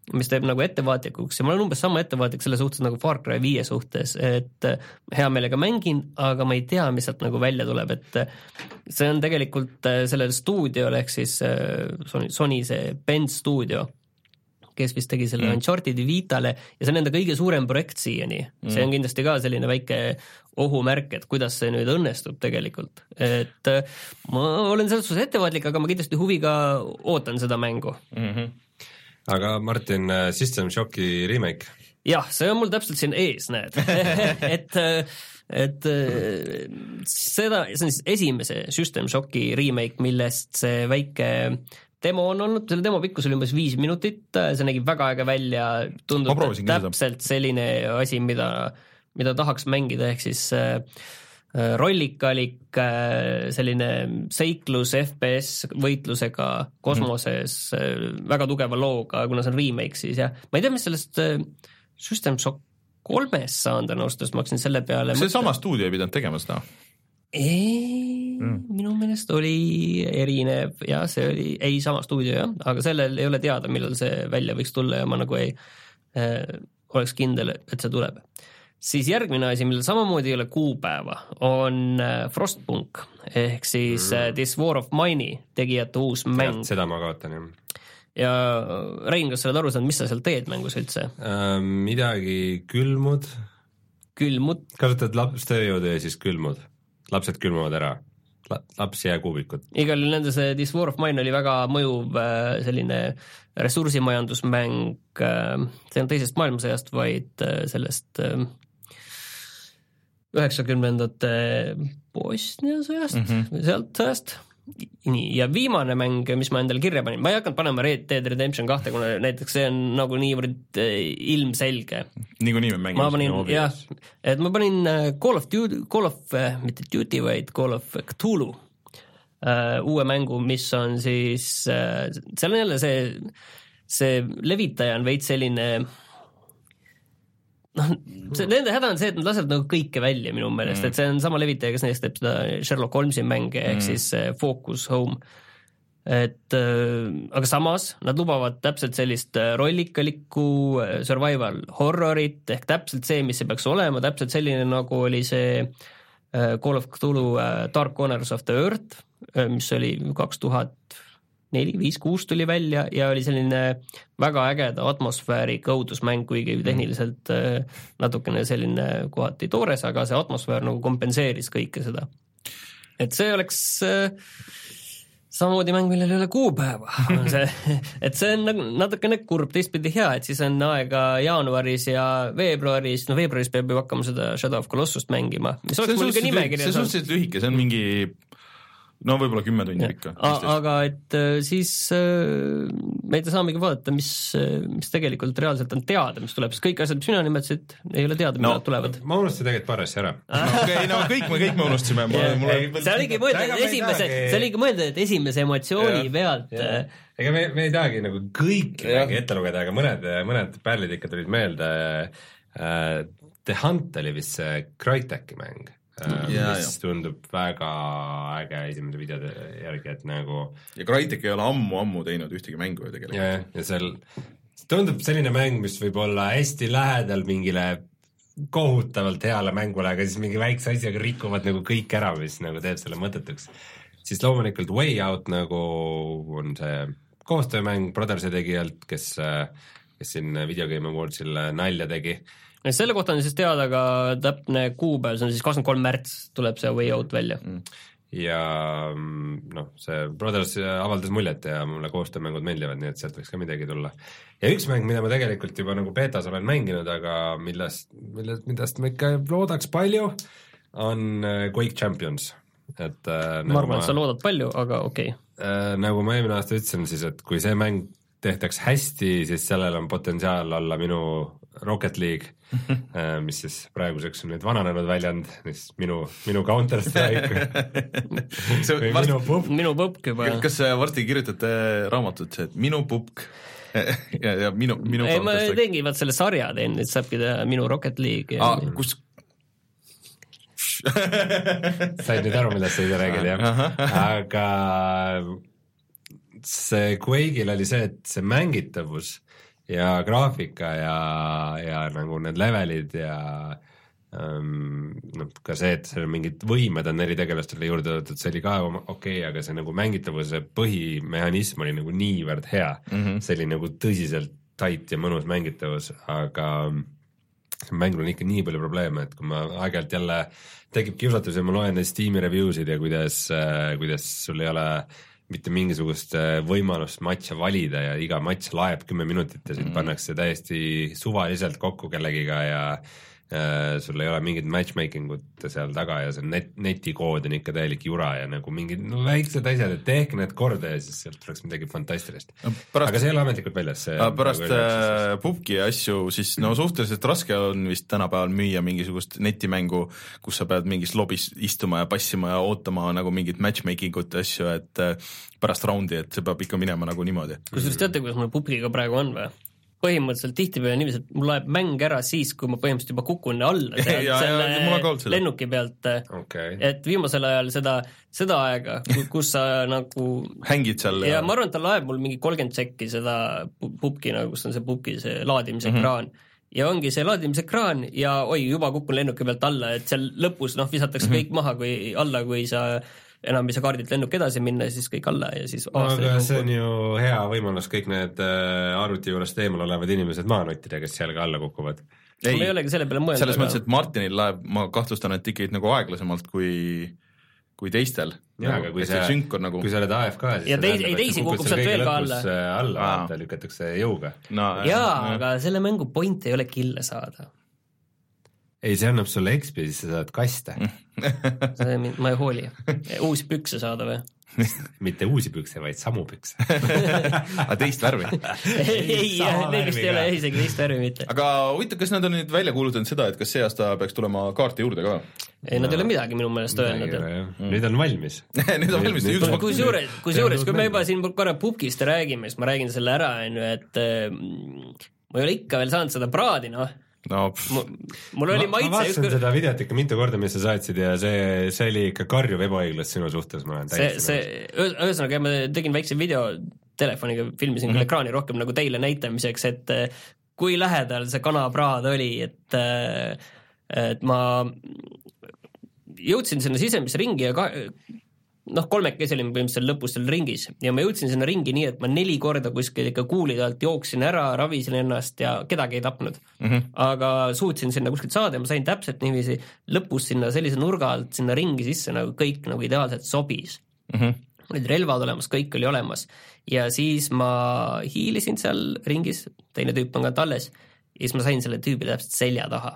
mis teeb nagu ettevaatlikuks ja ma olen umbes sama ettevaatlik selle suhtes nagu Far Cry viie suhtes, et hea meelega mängin, aga ma ei tea, mis sealt nagu välja tuleb, et see on tegelikult sellel stuudiol ehk siis Sony, Sony see Bend stuudio, kes vist tegi selle mm. Unchartedi Vitale ja see on enda kõige suurem projekt siiani. Mm. See on kindlasti ka selline väike ohumärk, et kuidas see nüüd õnnestub tegelikult. Et ma olen selles suhtes ettevaatlik, aga ma kindlasti huviga ootan seda mängu. Mm-hmm. Aga Martin, System Shocki remake? Jah, see on mul täpselt siin ees, näed. et, et seda, see on siis esimese System Shocki remake, millest see väike demo on olnud, selle demo pikkus oli umbes viis minutit, see nägi väga aega välja, tundub täpselt selline asi, mida, mida tahaks mängida, ehk siis rollikalik selline seiklus F P S võitlusega kosmoses mm. väga tugeva looga, kuna see on remake siis jah. Ma ei tea, mis sellest System Shock kolmest saanud on austus, ma hakkasin selle peale see mõtta. Sama stuudio ei pidanud tegema seda? Ei, mm. minu meelest oli erinev ja see oli, ei sama stuudio jah, aga sellel ei ole teada, millal see välja võiks tulla ja ma nagu ei äh, oleks kindel, et see tuleb. Siis järgmine asi, millel samamoodi ei ole kuupäeva, on Frostpunk, ehk siis mm. This War of Mine'i tegijate uus mäng. Ja, seda ma kaotan, jah. Ja Rein, kas sa oled aru saanud, mis sa seal teed mängus üldse? Äh, midagi külmud. Külmud? Kasutad lapstööjõudu ja siis külmud. Lapsed külmuvad ära. Laps jää kuubikut. Igal nende see This War of Mine oli väga mõjuv selline ressursimajandusmäng, see on teisest maailmasõjast, vaid sellest üheksakümnendate Bosnia sõjast mm, -hmm. sealt sõjast. Nii, ja viimane mäng, mis ma endale kirja panin, ma ei hakanud panema Red Dead Redemption kahte, kuna näiteks see on nagu niivõrd ilmselge. Nii kui nii me mängime. Ma panin, jah, et ma panin Call of Duty, Call of, mitte Duty, vaid Call of Cthulhu uh, uue mängu, mis on siis, uh, seal on jälle see, see levitaja on veits selline noh, see, nende häda on see, et nad lasevad nagu kõike välja minu meelest, mm. et see on sama levitaja, kes neist teeb seda Sherlock Holmesi mänge, ehk mm. siis Focus Home. Et, äh, aga samas nad lubavad täpselt sellist rollikalikku survival horrorit, ehk täpselt see, mis see peaks olema, täpselt selline nagu oli see äh, Call of Cthulhu äh, Dark Corners of the Earth, äh, mis oli kaks tuhat neli, viis, kuus tuli välja ja oli selline väga ägeda atmosfääri kõudusmäng, kuigi tehniliselt natukene selline kohati toores, aga see atmosfäär nagu kompenseeris kõike seda. Et see oleks samamoodi mäng, millel ei ole kuupäeva. See, et see on nagu natukene kurb, teistpidi hea, et siis on aega jaanuaris ja veebruaris, no veebruaris peab ju hakkama seda Shadow of Colossust mängima. Mis oleks mul ka nimekirja. See on suhteliselt lühike, see on mingi no võib-olla kümme tundi ikka. Aga et siis me ei saamegi vaadata, mis, mis tegelikult reaalselt on teada, mis tuleb, sest kõik asjad, mis mina nimetasid, ei ole teada, mida no, tulevad. Ma unustasin tegelikult paar asja ära. Okay, no kõik me, kõik me unustasime. See oligi mõeldud, et esimese, see oligi mõeldud, et esimese emotsiooni ja, pealt. Ja. Ega me, me ei tahagi nagu kõik mängi ette lugeda, aga mõned, mõned pärlid ikka tulid meelde. The Hunt oli vist see Crytek'i mäng. Ja, mis ja. Tundub väga äge esimene videode järgi, et nagu ja Crytek ei ole ammu-ammu teinud ühtegi mängu ju tegelikult. Ja, ja seal tundub selline mäng, mis võib olla hästi lähedal mingile kohutavalt heale mängule, aga siis mingi väikse asjaga rikuvad nagu kõik ära, mis nagu teeb selle mõtetuks. Siis loomulikult Way Out nagu on see koostöömäng Brothersi tegijalt, kes, kes siin Video Game Awardsil nalja tegi. Selle kohta on siis teada ka täpne kuupäev, see on siis kakskümmend kolm märts tuleb see Way Out välja. Ja noh, see Brothers avaldas muljet ja mulle koostöömängud meeldivad, nii et sealt võiks ka midagi tulla. Ja üks mäng, mida ma tegelikult juba nagu betas olen mänginud, aga millest, millest, millest ma ikka loodaks palju, on Quake Champions. Et, ma nagu arvan, et sa loodad palju, aga okei. Okay. Nagu ma eelmine aasta ütlesin siis, et kui see mäng tehtaks hästi, siis sellel on potentsiaal olla minu Rocket League, mis siis praeguseks on nüüd vananenud väljand, mis minu, minu Counter-Strike või varsti, minu pupk. Minu pupk juba. Kas varsti kirjutate raamatut, et minu pupk ja, ja minu, minu ei, ma teengi vaat selle sarja teen, et saabki teha minu Rocket League. Ah, kus said nüüd aru, millest sa ise räägid, jah. Aga see Quake'il oli see, et see mängitavus ja graafika ja, ja nagu need levelid ja um, noh, ka see, et seal mingid võimed on eri tegelastele juurde võetud, see oli ka okei okay,, aga see nagu mängitavuse põhimehhanism oli nagu niivõrd hea mm, -hmm. see oli nagu tõsiselt tait ja mõnus mängitavus, aga see mängul on ikka nii palju probleeme, et kui ma aeg-ajalt jälle tekib kiusatus ja ma loen neid Steam'i review'sid ja kuidas, kuidas sul ei ole mitte mingisugust võimalust matša valida ja iga matš laeb kümme minutit ja sind mm. pannakse täiesti suvaliselt kokku kellegiga ja äh, sul ei ole mingit matchmaking ut seal taga ja see net, netikood on ikka täielik jura ja nagu mingid no, väiksed asjad, et tehke need korda ja siis sealt tuleks midagi fantastilist no,. Aga see ei ole ametlikult väljas. Pärast nagu pubgi asju, siis no suhteliselt raske on vist tänapäeval müüa mingisugust netimängu, kus sa pead mingis lobis istuma ja passima ja ootama nagu mingit matchmaking ut asju, et pärast raundi, et see peab ikka minema nagu niimoodi. Kusjuures teate, kuidas mul pubgiga praegu on või? Põhimõtteliselt tihtipeale niiviisi, et mul läheb mäng ära siis, kui ma põhimõtteliselt juba kukun alla seal, ja, selle ja, lennuki pealt okay. Et viimasel ajal seda, seda aega, kus sa nagu hängid seal ja, ja ma arvan, et ta laeb mul mingi kolmkümmend sekki seda pubki, nagu kus on see pubki, see laadimisekraan mm -hmm. ja ongi see laadimisekraan ja oi, juba kukun lennuki pealt alla, et seal lõpus noh, visatakse mm -hmm. kõik maha kui alla, kui sa enam ei saa kaardilt lennuk edasi minna ja siis kõik alla ja siis no, aga see on ju hea võimalus kõik need arvuti juurest eemal olevad inimesed maha nottida, kes seal ka alla kukuvad. Ei, ma ei olegi selle peale mõelnud. Selles mõttes, et Martinil läheb, ma kahtlustan, et ikkagi nagu aeglasemalt kui, kui teistel. Jaa, aga kui, see, nagu... kui sa oled A F K, siis ja teis, ei, teisi kukub sealt veel ka alla. alla, ta lükatakse jõuga. No, jaa, aga selle mängu point ei ole kille saada. Ei, see annab sulle X P, siis sa saad kaste. ma ei hooli. Uusi pükse saada või? Mitte uusi pükse, vaid samu pükse. Aga teist värvi? ei, neil vist ei ole isegi teist värvi mitte. Aga huvitav, kas nad on nüüd välja kuulutanud seda, et kas see aasta peaks tulema kaarti juurde ka? Ei, nad ei ole midagi minu meelest öelnud. Nüüd on valmis. Nüüd on valmis. Kui suures, kui suures, kui me juba siin korra pubgist räägime, siis ma räägin selle ära, et ma ei ole ikka veel saanud seda praadi, noh. No, mul oli maitse ma vaatasin ükskord... seda videot ikka mitu korda, mis sa saatsid ja see, see oli ikka karjuv ebaõiglast sinu suhtes, ma olen täiesti see, see, ühesõnaga, ma tegin väikse video telefoniga, filmisin mm -hmm. ekraani rohkem nagu teile näitamiseks, et kui lähedal see kanapraad oli, et, et ma jõudsin sinna sisemisse ringi ja ka, noh, kolmekesi olime põhimõtteliselt lõpus seal ringis ja ma jõudsin sinna ringi nii, et ma neli korda kuskil ikka kuulide alt jooksin ära, ravisin ennast ja kedagi ei tapnud. Mm -hmm. Aga suutsin sinna kuskilt saada ja ma sain täpselt niiviisi lõpus sinna sellise nurga alt sinna ringi sisse, nagu kõik nagu ideaalselt sobis. Mm -hmm. Olid relvad olemas, kõik oli olemas ja siis ma hiilisin seal ringis, teine tüüp on ka talles ja siis ma sain selle tüübi täpselt selja taha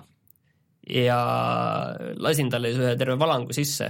ja lasin talle ühe terve valangu sisse.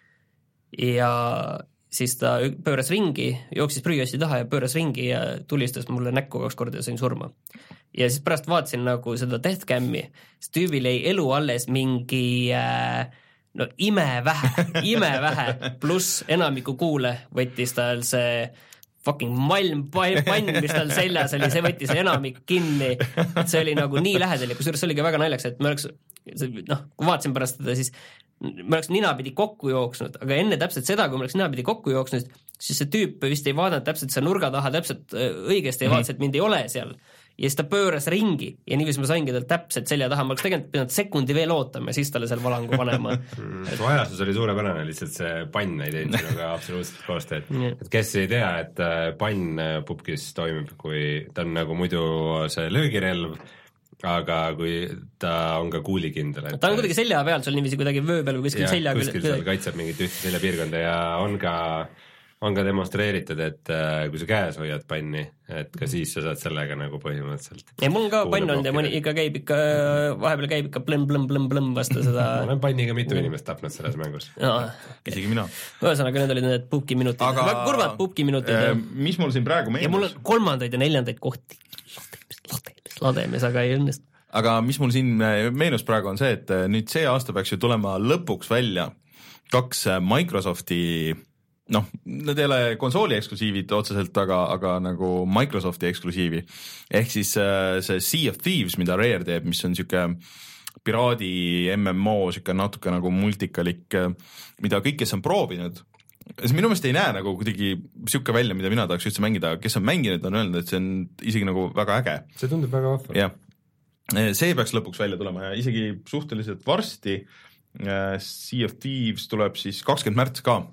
Ja siis ta pööras ringi, jooksis prügiosti taha ja pööras ringi ja tulistas mulle näkku kaks korda ja sain surma. Ja siis pärast vaatasin nagu seda deathcam'i, siis tüübil ei elu alles mingi äh, no ime vähe, ime vähe, pluss enamiku kuule võttis tal see fucking malm pann, mis tal seljas oli, see võttis enamik kinni, et see oli nagu nii lähedal ja kusjuures see oli ka väga naljaks, et ma oleks, noh, kui vaatasin pärast teda, siis ma oleks ninapidi kokku jooksnud, aga enne täpselt seda, kui ma oleks ninapidi kokku jooksnud, siis see tüüp vist ei vaadanud täpselt see nurga taha täpselt õigesti, ei mm-hmm. vaatas, et mind ei ole seal. Ja siis ta pööras ringi ja niiviisi ma saingi tal täpselt selja taha, ma oleks tegelikult pidanud sekundi veel ootama ja siis talle seal valangu panema. Su ajastus oli suurepärane, lihtsalt see pann ei teinud sinuga absoluutselt koostööd. Et kes ei tea, et pann pubgis toimib, kui ta on nagu muidu see löögirelv, aga kui ta on ka kuulikindel. Ta on kuidagi selja peal, sul niiviisi kuidagi vöö peal või kuskil selja. Kuskil seal kaitseb mingit ühte seljapiirkonda ja on ka, on ka demonstreeritud, et kui sa käes hoiad panni, et ka siis sa saad sellega nagu põhimõtteliselt. Ja mul ka pann on ja mõni ikka käib ikka, vahepeal käib ikka plõmm-plõmm-plõmm-plõmm vastu seda. Ma olen panniga mitu inimest tapnud selles mängus. Isegi mina. Ühesõnaga, need olid need pubki minutid. Aga kurvad pubki minutid. Mis mul siin praegu meenus? Ja mul on kolmandaid ja neljandaid kohti. Lademes, aga ei õnnest. Aga mis mul siin meenus praegu on see, et nüüd see aasta peaks ju tulema lõpuks välja kaks Microsofti, noh, nad ei ole konsooli eksklusiivid otseselt, aga, aga nagu Microsofti eksklusiivi. Ehk siis see Sea of Thieves, mida Rare teeb, mis on siuke piraadi M M O, siuke natuke nagu multikalik, mida kõik, kes on proovinud, minu meelest ei näe nagu kuidagi siuke välja, mida mina tahaks üldse mängida, kes on mänginud, on öelnud, et see on isegi nagu väga äge. See tundub väga vahva. jah, see peaks lõpuks välja tulema ja isegi suhteliselt varsti. Sea of Thieves tuleb siis kakskümmend märts ka.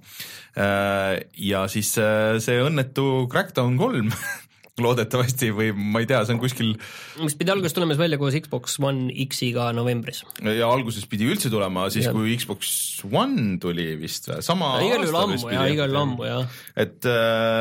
Ja siis see õnnetu Crackdown kolm loodetavasti või ma ei tea, see on kuskil mis pidi alguses tulemas välja koos Xbox One X-iga novembris. Ja alguses pidi üldse tulema, siis ja. Kui Xbox One tuli vist sama ja, igal juhul ammu, ja igal ammu, jah. Et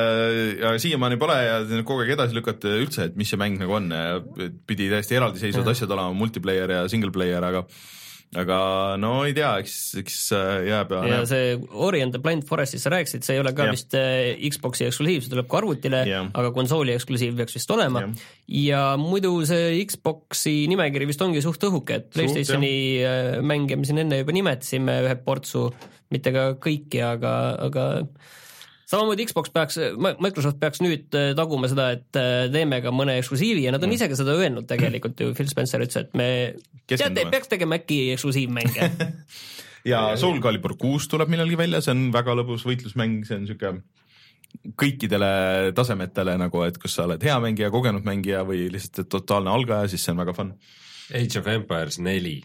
ja siiamaani pole ja kogu aeg edasi lükata üldse, et mis see mäng nagu on. Pidi täiesti eraldiseisvad asjad olema, multiplayer ja single player, aga aga no ei tea, eks, eks jääb ja, ja see Ori and the Blind Forest'is sa rääkisid, see ei ole ka ja. Vist Xboxi eksklusiiv, see tuleb ka arvutile, ja. Aga konsooli eksklusiiv peaks vist olema ja. Ja muidu see Xboxi nimekiri vist ongi suht õhuke, et PlayStationi suht, mänge me siin enne juba nimetasime ühe portsu, mitte ka kõiki, aga, aga samamoodi Xbox peaks, Microsoft peaks nüüd taguma seda, et teeme ka mõne eksklusiivi ja nad on ise ka seda öelnud tegelikult ju, Phil Spencer ütles, et me teate, peaks tegema äkki eksklusiivmänge. ja Soul Calibur kuus tuleb millalgi välja, see on väga lõbus võitlusmäng, see on siuke kõikidele tasemetele nagu, et kus sa oled hea mängija, kogenud mängija või lihtsalt totaalne algaja, siis see on väga fun. Age of Empires neli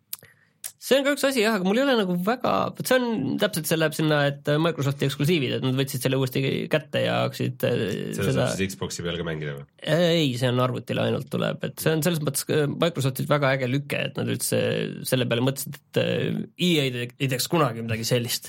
see on ka üks asi jah, aga mul ei ole nagu väga, see on täpselt, see läheb sinna, et Microsofti eksklusiivid, et nad võtsid selle uuesti kätte ja hakkasid selle seda... siis Xboxi peal ka mängida või? Ei, see on arvutile ainult tuleb, et see on selles mõttes Microsoftilt väga äge lüke, et nad üldse selle peale mõtlesid, et E A ei teeks kunagi midagi sellist.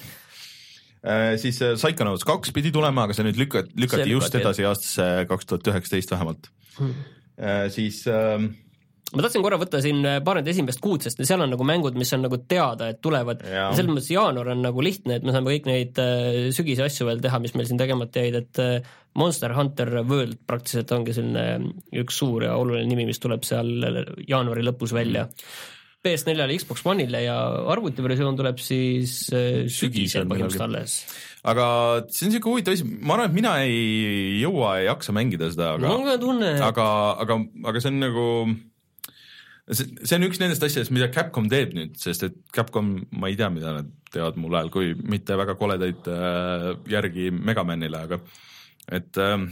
Äh, siis Psychonauts kaks pidi tulema, aga see nüüd lükati, lükati see just edasi aastasse kaks tuhat üheksateist vähemalt hmm. äh, siis äh, ma tahtsin korra võtta siin paar need esimest kuud, sest seal on nagu mängud, mis on nagu teada, et tulevad ja, ja selles mõttes jaanuar on nagu lihtne, et me saame kõik neid sügise asju veel teha, mis meil siin tegemata jäid, et Monster Hunter World praktiliselt ongi selline üks suur ja oluline nimi, mis tuleb seal jaanuari lõpus välja. P S neljale, Xbox One'ile ja arvutiversioon tuleb siis sügisel põhimõtteliselt alles. Aga see on siuke huvitav asi, ma arvan, et mina ei jõua, ei jaksa mängida seda, aga, no, tunne, aga, aga, aga see on nagu see on üks nendest asjadest, mida Capcom teeb nüüd, sest et Capcom, ma ei tea, mida nad teevad mul ajal, kui mitte väga koledaid äh, järgi Megamanile, aga et äh,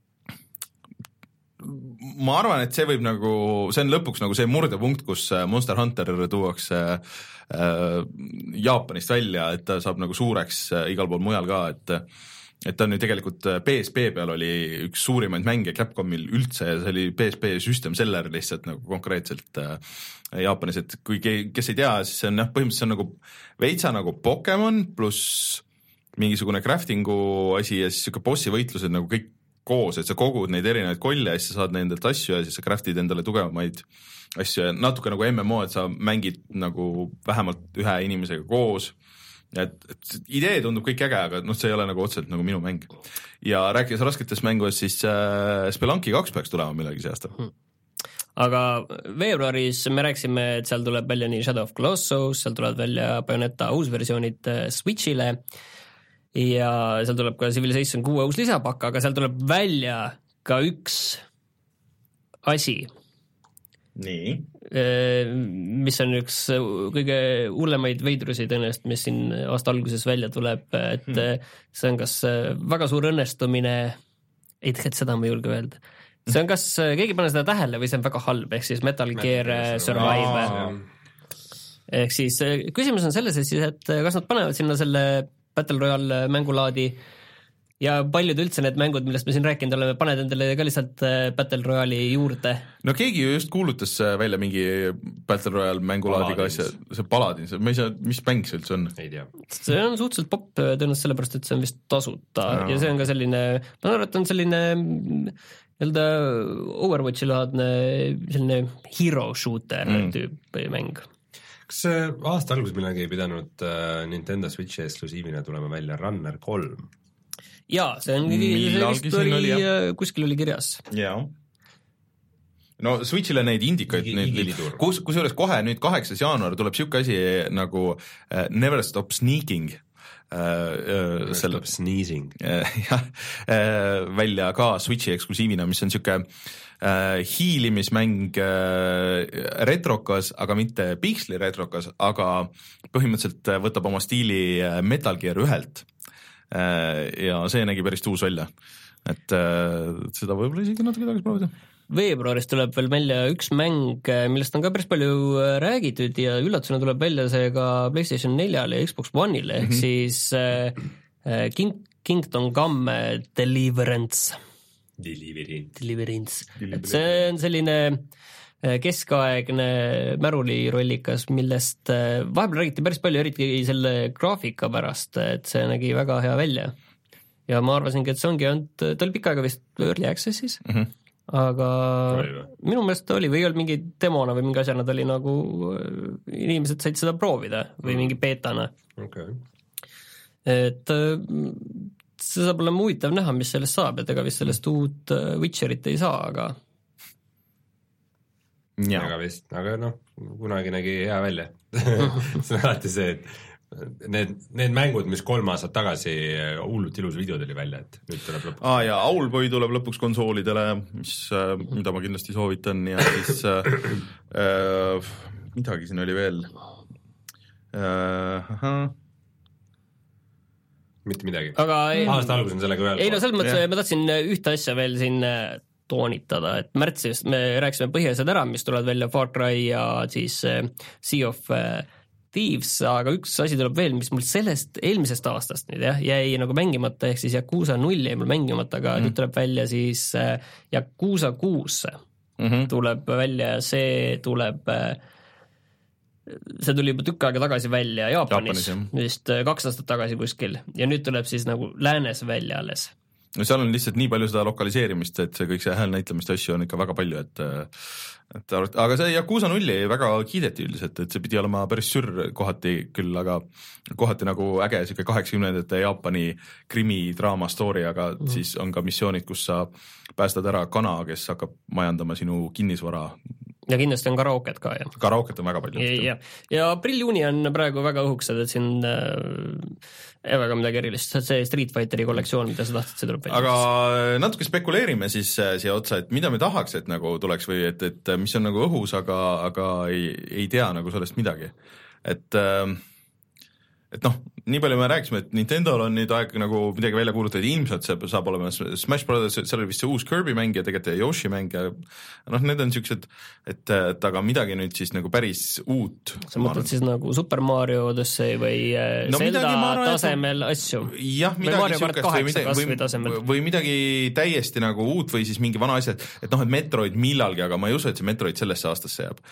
ma arvan, et see võib nagu, see on lõpuks nagu see murdepunkt, kus Monster Hunter tuuakse äh, Jaapanist välja, et ta saab nagu suureks äh, igal pool mujal ka, et et ta on nüüd tegelikult P S P peal oli üks suurimaid mänge Capcomil üldse ja see oli P S P system seller lihtsalt nagu konkreetselt äh, Jaapanis, et kui kes ei tea, siis see on jah, põhimõtteliselt on nagu veitsa nagu Pokemon pluss mingisugune craftingu asi ja siis siuke bossi võitlused nagu kõik koos, et sa kogud neid erinevaid kolle ja siis sa saad nendelt asju ja siis sa craftid endale tugevamaid asju ja natuke nagu M M O, et sa mängid nagu vähemalt ühe inimesega koos. Et, et idee tundub kõik äge, aga noh, see ei ole nagu otseselt nagu minu mäng. Ja rääkides rasketest mängus, siis äh, Spelunky kaks peaks tulema millegi see aasta. Hmm. Aga veebruaris me rääksime, et seal tuleb välja nii Shadow of Colossus, seal tulevad välja Bayonetta uusversioonid Switchile ja seal tuleb ka Civilization kuue uus lisapakk, aga seal tuleb välja ka üks asi. Nii. Mis on üks kõige hullemaid veidrusi tõenäoliselt, mis siin aasta alguses välja tuleb, et hmm. see on kas väga suur õnnestumine, ei tegelikult seda ma ei julge öelda, see on kas, keegi pane seda tähele või see on väga halb, ehk siis Metal Gear Survive. Ehk siis küsimus on selles, et kas nad panevad sinna selle Battle Royale mängulaadi ja paljud üldse need mängud, millest me siin rääkinud oleme, paned endale ka lihtsalt Battle Royale'i juurde. No keegi ju just kuulutas välja mingi Battle Royale mängulaadiga asja, see Paladin, ma ei saa, mis mäng see üldse on? Ei tea. See on suhteliselt pop tõenäoliselt sellepärast, et see on vist tasuta no. Ja see on ka selline, ma arvan, et on selline nii-öelda Overwatchi laadne selline hero shooter mm. tüüp mäng. Kas aasta alguses millega ei pidanud Nintendo Switchi eksklusiivina tulema välja Runner kolm? Jaa, see on see oli, oli kuskil oli kirjas. Jaa. No Switchile neid indikaid, kus, kus juures kohe nüüd kaheksas jaanuar tuleb siuke asi nagu uh, Never Stop Sneaking. Uh, Never selle, Stop Sneezing. Uh, jah, uh, välja ka Switchi eksklusiivina, mis on siuke uh, hiilimismäng uh, retrokas, aga mitte piksli retrokas, aga põhimõtteliselt võtab oma stiili Metal Gear ühelt. ja see nägi päris tuus välja, et seda võib-olla isegi natuke tahaks proovida. Veebruaris tuleb veel välja üks mäng, millest on ka päris palju räägitud ja üllatusena tuleb välja see ka PlayStation neljale ja Xbox One'ile, ehk mm-hmm. siis King, Kingdom Come Deliverance. Deliverance. Deliverance. Et see on selline keskaegne märulirollikas, millest vahepeal räägiti päris palju, eriti selle graafika pärast, et see nägi väga hea välja. Ja ma arvasingi, et see ongi olnud, ta oli pikka aega vist Early Access'is, mm-hmm. aga minu meelest oli või ei olnud mingi demona või mingi asjana, ta oli nagu, inimesed said seda proovida või mingi beetana. Okay. Et see saab olema huvitav näha, mis sellest saab, et ega vist sellest uut Witcherit ei saa, aga ja. Aga vist, aga noh, kunagi nägi hea välja. See on alati see, et need, need mängud, mis kolm aastat tagasi hullult ilus video tuli välja, et nüüd tuleb lõpuks. Aa ja Owlboy tuleb lõpuks konsoolidele, mis, mida ma kindlasti soovitan ja siis äh, midagi siin oli veel. Äh, mitte midagi. Aga ei, aasta algus on sellega veel. Ei no selles mõttes, ma tahtsin ühte asja veel siin toonitada, et märtsis me rääkisime põhiasjad ära, mis tulevad välja Far Cry ja siis Sea of Thieves, aga üks asi tuleb veel, mis mul sellest eelmisest aastast nüüd jah, jäi nagu mängimata, ehk siis Yakuza null jäi mul mängimata, aga mm. nüüd tuleb välja siis Yakuza kuus mm-hmm. tuleb välja ja see tuleb see tuli juba tükk aega tagasi välja Jaapanis, Jaapanis vist kaks aastat tagasi kuskil ja nüüd tuleb siis nagu läänes välja alles. No seal on lihtsalt nii palju seda lokaliseerimist, et see kõik see häälnäitlemist asju on ikka väga palju, et, et aga see Yakuza nulli väga kiideti üldiselt, et see pidi olema päris sür kohati küll, aga kohati nagu äge siuke kaheksakümnendate Jaapani krimi-draama story, aga mm. siis on ka missioonid, kus sa päästad ära kana, kes hakkab majandama sinu kinnisvara. Ja kindlasti on karaoket ka, jah. Karaoket on väga palju. Ja, ja aprill-juuni on praegu väga õhuksed, et siin äh, väga midagi erilist, see Street Fighteri kollektsioon, mida sa tahtsid, see tuleb välja. Aga natuke spekuleerime siis siia otsa, et mida me tahaks, et nagu tuleks või et, et mis on nagu õhus, aga, aga ei, ei tea nagu sellest midagi. Et äh, et noh, nii palju me rääkisime, et Nintendo'l on nüüd aeg nagu midagi välja kuulutada, ilmselt see saab olema Smash Brothers, seal oli vist see uus Kirby mäng ja tegelikult Yoshi mäng ja noh, need on siuksed, et, et aga midagi nüüd siis nagu päris uut. Sa mõtled siis nagu Super Mario Odyssey või no, Zelda arvan, tasemel asju? Jah, midagi siukest või midagi, või, või midagi täiesti nagu uut või siis mingi vana asja, et noh, et Metroid millalgi, aga ma ei usu, et see Metroid sellesse aastasse jääb.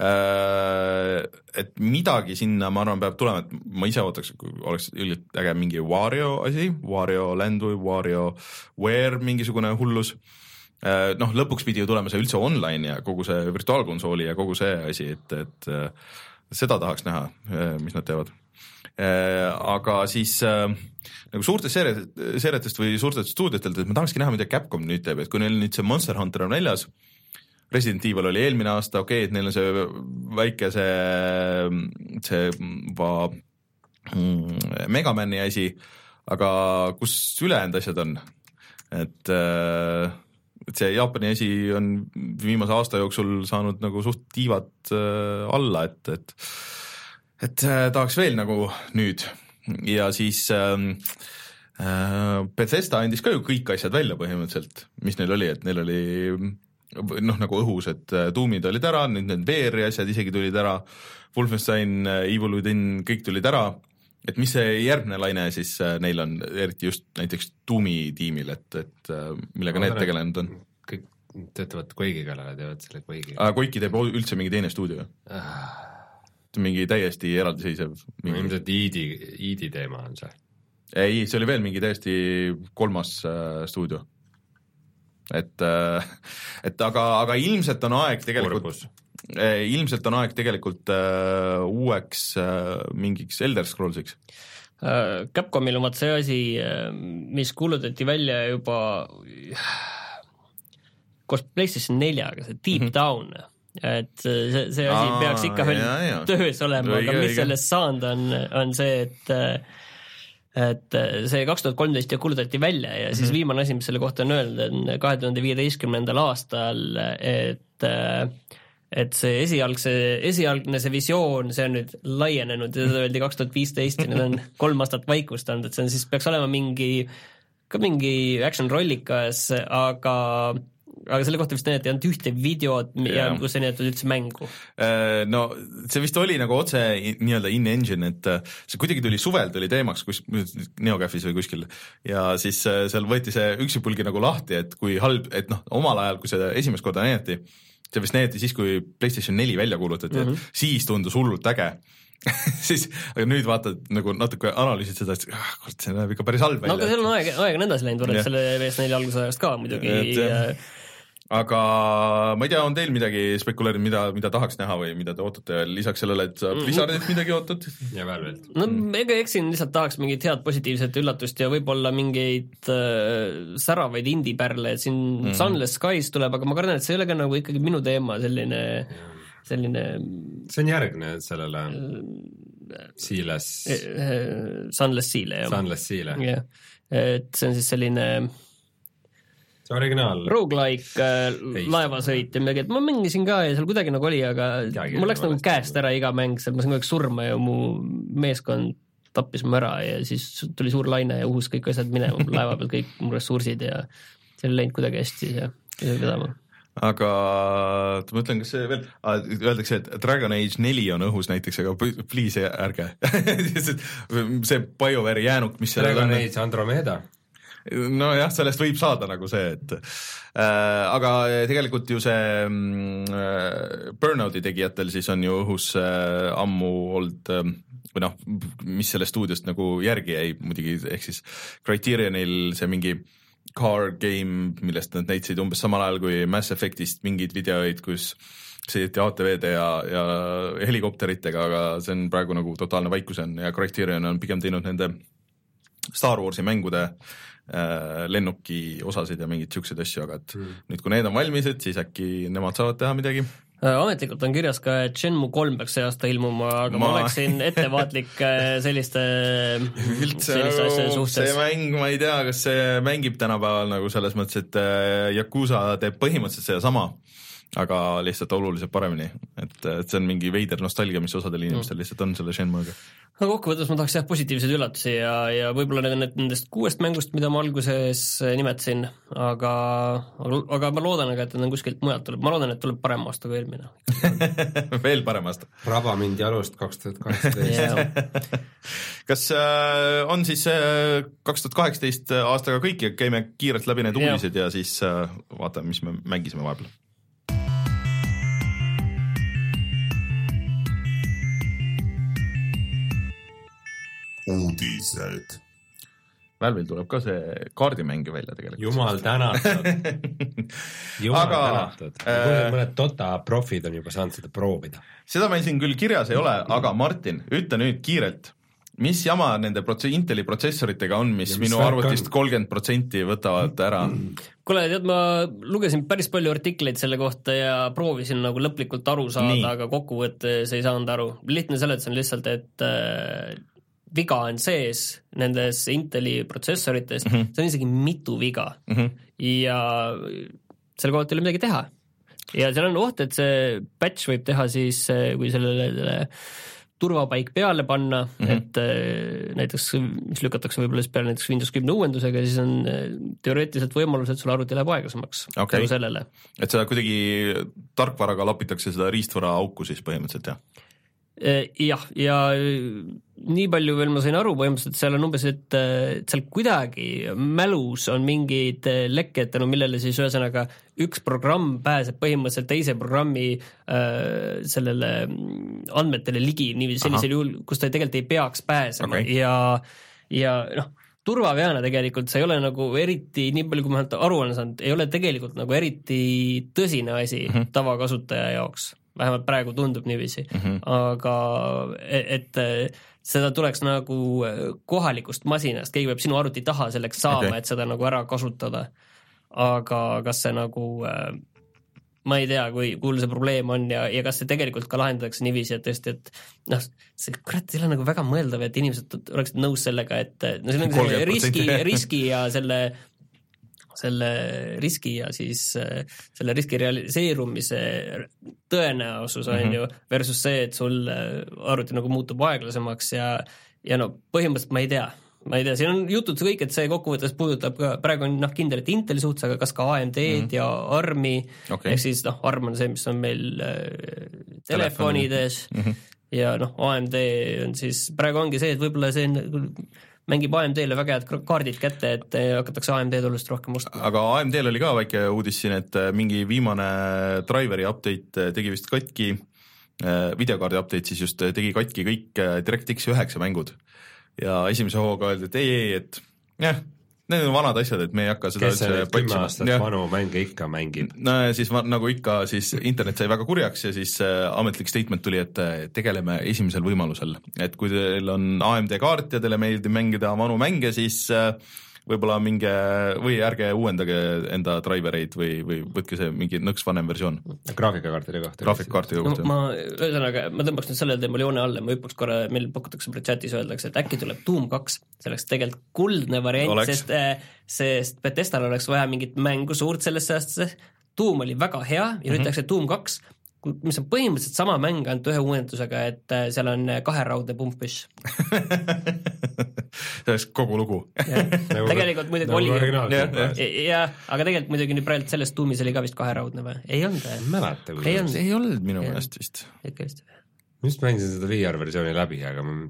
Et midagi sinna, ma arvan, peab tulema, et ma ise ootaks, oleks üldiselt äge mingi Wario asi, Wario Land või Wario Ware mingisugune hullus. Noh, lõpuks pidi ju tulema see üldse online ja kogu see virtuaalkonsooli ja kogu see asi, et, et seda tahaks näha, mis nad teevad. Aga siis nagu suurtest seeriatest või suurtest stuudiotelt, et ma tahakski näha, mida Capcom nüüd teeb, et kui neil nüüd see Monster Hunter on väljas, Resident Evil oli eelmine aasta, okei, okay, et neil on see väike see, see va, mm, Megamani asi, aga kus ülejäänud asjad on? Et, et see Jaapani asi on viimase aasta jooksul saanud nagu suht tiivad alla, et, et, et tahaks veel nagu nüüd ja siis äh, Bethesda andis ka ju kõik asjad välja põhimõtteliselt, mis neil oli, et neil oli noh, nagu õhus, et Doomid olid ära, nüüd need V R-i asjad isegi tulid ära, Wolfenstein, Evil Within, kõik tulid ära, et mis see järgmine laine siis neil on, eriti just näiteks Doomi tiimil, et, et millega no, need tegelenud on? Kõik töötavad Quake'i kallale, teevad selle Quake'i. Quake'i teeb üldse mingi teine stuudio? Ah. Mingi täiesti eraldiseisev mingi... no, ilmselt Iidi, Iidi teema on see? Ei, see oli veel mingi täiesti kolmas äh, stuudio. Et, et aga, aga ilmselt on aeg tegelikult, ilmselt on aeg tegelikult uh, uueks uh, mingiks Elder Scrollsiks. Capcomil on vaat see asi, mis kuulutati välja juba koos PlayStation neljaga, see Deep mm-hmm. Down, et see, see asi Aa, peaks ikka veel jah, jah. töös olema, õige, aga mis õige. Sellest saanud on, on see, et et see kaks tuhat kolmteist ja kuulutati välja ja siis mm-hmm. viimane asi, mis selle kohta on öelnud, on kahe tuhande viieteistkümnendal aastal, et et see esialgse, esialgne see visioon, see on nüüd laienenud ja seda öeldi kaks tuhat viisteist ja nüüd on kolm aastat vaikust olnud, et see on siis, peaks olema mingi, ka mingi action rollikas, aga aga selle kohta vist näidati ainult ühte videot ja kus see näidatud üldse mängu. No see vist oli nagu otse nii-öelda in-engine, et see kuidagi tuli suvel, tuli teemaks kus, Neocafis või kuskil ja siis seal võeti see üksipulgi nagu lahti, et kui halb, et noh, omal ajal, kui see esimest korda näidati, see vist näidati siis, kui PlayStation neli välja kuulutati, mm -hmm. siis tundus hullult äge. siis, aga nüüd vaatad nagu natuke analüüsid seda, et ah, kord, see näeb ikka päris halb välja. No aga seal on aeg, aeg on edasi läinud, võrreldes selle P S neli algusajast ka muidugi et, ja... aga ma ei tea, on teil midagi spekuleerinud, mida, mida tahaks näha või mida te ootate lisaks sellele, et sa Blizzardilt midagi ootad? Ja Valvelt. No ega eksin lihtsalt tahaks mingit head positiivset üllatust ja võib-olla mingeid äh, säravaid indie-pärle, et siin mm. Sunless Skies tuleb, aga ma kardan, et see ei ole ka nagu ikkagi minu teema, selline selline see on järgne sellele Seales Sunless Seale, jah. Sunless Seale. jah, et see on siis selline see originaal roguelike äh, laevasõit ja midagi, et ma mängisin ka ja seal kuidagi nagu oli, aga Teagi, mul läks nagu käest ära iga mäng, seal ma sain kõik surma ja mu meeskond tappis mu ära ja siis tuli suur laine ja uhus kõik asjad minema laeva peal, kõik mu ressursid ja see oli läinud kuidagi hästi ja see vedama. Aga ma ütlen, kas see veel, öeldakse, et Dragon Age neli on õhus näiteks, aga please ärge. see BioWare'i jäänuk, mis Dragon Age Andromeda. No jah, sellest võib saada nagu see, et äh, aga tegelikult ju see äh, Burnouti tegijatel siis on ju õhus äh, ammu olnud äh, või noh, mis selle stuudiost nagu järgi jäi muidugi, ehk siis Criterionil see mingi car game, millest nad näitasid umbes samal ajal kui Mass Effectist mingid videoid, kus sõideti A T V-de ja, ja helikopteritega, aga see on praegu nagu totaalne vaikus on ja Criterion on pigem teinud nende Star Warsi mängude äh, lennuki osasid ja mingeid siukseid asju, aga et mm. nüüd kui need on valmised, siis äkki nemad saavad teha midagi. Ametlikult on kirjas ka, et Shenmue kolm peaks see aasta ilmuma, aga ma, ma oleksin ettevaatlik selliste, selliste asjade suhtes. See mäng, ma ei tea, kas see mängib tänapäeval nagu selles mõttes, et Yakuza teeb põhimõtteliselt seda sama, aga lihtsalt oluliselt paremini, et, et see on mingi veider nostalgia, mis osadel inimestel lihtsalt on selle Shenmuega. Aga kokkuvõttes ma tahaks jah positiivseid üllatusi ja, ja võib-olla need nendest kuuest mängust, mida ma alguses nimetasin, aga, aga ma loodan, aga et on kuskilt mujalt tuleb, ma loodan, et tuleb parem aasta kui eelmine. Veel parem aasta. Raba mind jalust kaks tuhat kaheksateist. Kas äh, on siis äh, kaks tuhat kaheksateist aastaga kõik ja käime kiirelt läbi need uudised ja, ja siis äh, vaatame, mis me mängisime vahepeal. Uudised. Valve'il tuleb ka see kaardimäng välja tegelikult. Jumal tänatud. Jumal aga, tänatud. Äh, mõned Dota profid on juba saanud seda proovida. Seda meil siin küll kirjas ei ole, aga Martin, ütle nüüd kiirelt, mis jama nende prots- Inteli protsessoritega on, mis, mis minu arvutist kolmkümmend protsenti võtavad ära? Kuule, tead, ma lugesin päris palju artikleid selle kohta ja proovisin nagu lõplikult aru saada, Nii. aga kokkuvõttes ei saanud aru. Lihtne seletus on lihtsalt, et äh, viga on sees nendes Inteli protsessorites, mm -hmm. see on isegi mitu viga mm -hmm. ja selle kohta ei ole midagi teha. Ja seal on oht, et see patch võib teha siis, kui sellele turvapaik peale panna, mm -hmm. et näiteks, mis lükatakse võib-olla siis peale näiteks Windows kümme uuendusega, siis on teoreetiliselt võimalus, et sul arvuti läheb aeglasemaks okay. sellele. Et seda kuidagi tarkvaraga lapitakse seda riistvara auku siis põhimõtteliselt, jah? Jah, ja nii palju veel ma sain aru põhimõtteliselt, seal on umbes, et seal kuidagi mälus on mingid lekked, tänu millele siis ühesõnaga üks programm pääseb põhimõtteliselt teise programmi äh, sellele andmetele ligi, nii sellisel juhul, kus ta tegelikult ei peaks pääsema okay. ja, ja noh, turvaveana tegelikult see ei ole nagu eriti, nii palju kui ma aru olen saanud, ei ole tegelikult nagu eriti tõsine asi mm -hmm. tavakasutaja jaoks. Vähemalt praegu tundub niiviisi, mm -hmm. aga et, et seda tuleks nagu kohalikust masinast, keegi peab sinu arvuti taha selleks saama okay., et seda nagu ära kasutada. Aga kas see nagu, ma ei tea, kui kuul see probleem on ja, ja kas see tegelikult ka lahendatakse niiviisi, et tõesti, et noh, see kurat ei ole nagu väga mõeldav, et inimesed oleksid nõus sellega, et no see on nagu see riski, riski ja selle selle riski ja siis selle riski realiseerumise tõenäosus on mm-hmm. ju versus see, et sul arvuti nagu muutub aeglasemaks ja, ja no põhimõtteliselt ma ei tea, ma ei tea, siin on jutud kõik, et see kokkuvõttes puudutab ka, praegu on noh kindel, et Inteli suhtes, aga kas ka A M D-d mm-hmm. ja ARM-i okay., ehk siis noh, ARM on see, mis on meil äh, telefonides mm-hmm. ja noh, A M D on siis, praegu ongi see, et võib-olla see on mängib A M D-le väga head kaardid kätte, et hakatakse A M D-d oluliselt rohkem ostma. Aga A M D-l oli ka väike uudis siin, et mingi viimane driveri update tegi vist katki, videokaardi update siis just tegi katki kõik DirectX üheksa mängud. Ja esimese hooga öeldi, et ei, ei, et jah, need on vanad asjad, et me ei hakka seda kes see kümme aastat vanu mänge ikka mängib? No siis nagu ikka, siis internet sai väga kurjaks ja siis ametlik statement tuli, et tegeleme esimesel võimalusel. Et kui teil on A M D kaart ja teile meeldib mängida vanu mänge, siis võib-olla minge või ärge uuendage enda drivereid või, või võtke see mingi nõks vanem versioon. Graafikakaartide kohta. Graafikakaartide kohta. No, ma, ühesõnaga, ma tõmbaks nüüd selle teemal joone alla, ma hüppaks korra, meil pakutakse chatis öeldakse, et äkki tuleb Doom kaks, see oleks tegelikult kuldne variant, oleks. sest, sest Bethesdal oleks vaja mingit mängu suurt sellesse aastasse. Doom oli väga hea ja mm-hmm. nüüd tehakse Doom kaks, mis on põhimõtteliselt sama mäng ainult ühe uuendusega, et seal on kaheraudne pumpüš. See oleks kogu lugu. tegelikult muidugi oli ja, ja, aga tegelikult muidugi nüüd praegu sellest Doomis oli ka vist kaheraudne või? Ei olnud või? Mäleta, ei, olnud. ei olnud minu meelest vist. Ikka vist. Ma just mängisin seda V R-versiooni läbi, aga ma...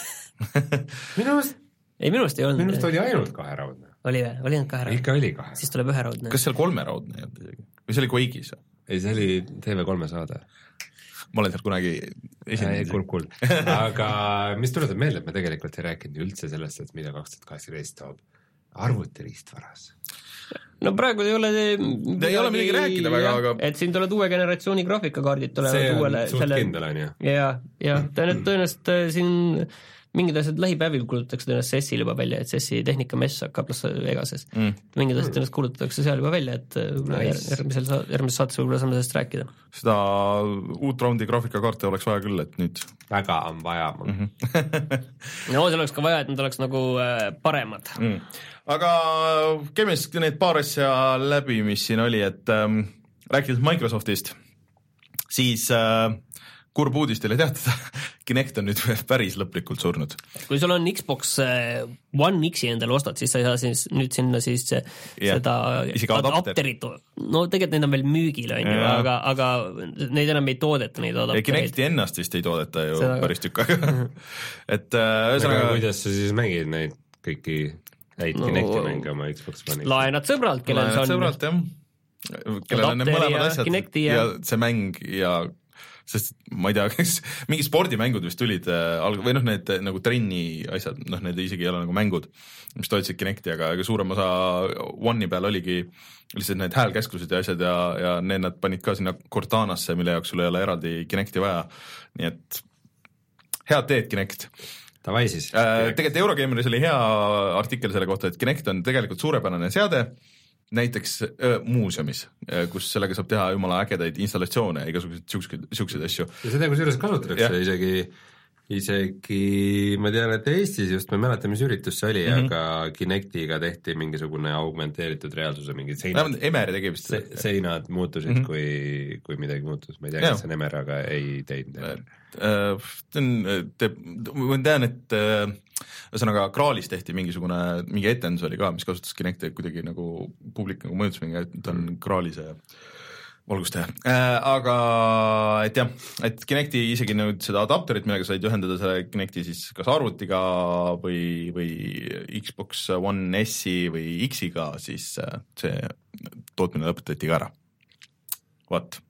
minu meelest ei, minu meelest ei olnud. Minu meelest oli ainult kaheraudne. Oli või? Oli ainult kaheraudne? Ikka oli kaheraudne. Siis tuleb üheraudne. Kas seal kolmeraudne ei olnud isegi? Või see oli Quake'is? Ei, see oli T V kolme saade. Ma olen seal kunagi esinenud. Kuld, kuld. Aga mis tuletab meelde, et me tegelikult ei rääkinud üldse sellest, et mida kaks tuhat kaheksateist toob arvutiriistvaras. No praegu ei ole midagi, ei ole midagi rääkida väga, aga et siin tulevad uue generatsiooni graafikakaardid tulevad see on uuele, suht selle... kindel on ju. Ja, ja tõenäoliselt siin mingid asjad lähipäevil kuulutatakse tõenäoliselt S E S-il juba välja, et S E S-i tehnikamess hakkab Las Vegases. Mm. Mingid asjad tõenäoliselt kuulutatakse seal juba välja, et nice. järgmisel, järgmises saates võib-olla saame sellest rääkida. Seda uut raundi graafikakaarte oleks vaja küll, et nüüd väga on vaja. Mm-hmm. no see oleks ka vaja, et nad oleks nagu paremad. Mm. Aga käime siis need paar asja läbi, mis siin oli, et ähm, rääkides Microsoftist, siis äh, kurb uudis teile teatada, Kinect on nüüd päris lõplikult surnud. Kui sul on Xbox One X-i endale ostad, siis sa ei saa siis, nüüd sinna siis yeah. seda adapterit, no tegelikult neid on veel müügil, on ju, aga, aga neid enam ei toodeta, neid adaptereid. Kinecti ennast vist ei toodeta ju seda... päris tükk aega. et ühesõnaga... kuidas sa siis mängid neid kõiki häid no, Kinecti mänge oma Xbox One X-i? Laenad sõbralt, kellel see on. Sõbralt, jah. Kellel on need mõlemad asjad Kinecti ja... ja see mäng ja sest ma ei tea, kas mingi spordimängud vist tulid äh, või noh, need nagu trenni asjad, noh, need isegi ei ole nagu mängud, mis toetsid Kinecti, aga suurem osa One'i peal oligi lihtsalt need häälkäsklused ja asjad ja, ja need nad panid ka sinna Cortanasse, mille jaoks sul ei ole eraldi Kinecti vaja, nii et head teed Kinect. Tavai siis. Äh, tegelikult Eurogameris oli hea artikkel selle kohta, et Kinect on tegelikult suurepärane seade, näiteks öö, muuseumis, kus sellega saab teha jumala ägedaid installatsioone ja igasuguseid siukseid asju. Ja seda, kus juures kasutatakse isegi, isegi ma tean, et Eestis just, ma ei mäleta, mis üritus see oli, mm-hmm. aga Kinectiga tehti mingisugune augmenteeritud reaalsuse, mingid seinad, Emeri tegi vist se, seinad muutusid, mm-hmm. kui, kui midagi muutus, ma ei tea, kas see on Emer, aga ei teinud. Ma tean, et ühesõnaga Kraalis tehti mingisugune, mingi etendus oli ka, mis kasutas Kinecti kuidagi nagu publik nagu mõjutus mingi, et ta on Kraalise valgustaja. Aga et jah, et Kinecti isegi nüüd seda adapterit, millega said ühendada selle Kinecti siis kas arvutiga või, või Xbox One S-i või X-iga, siis see tootmine lõpetati ka ära. What?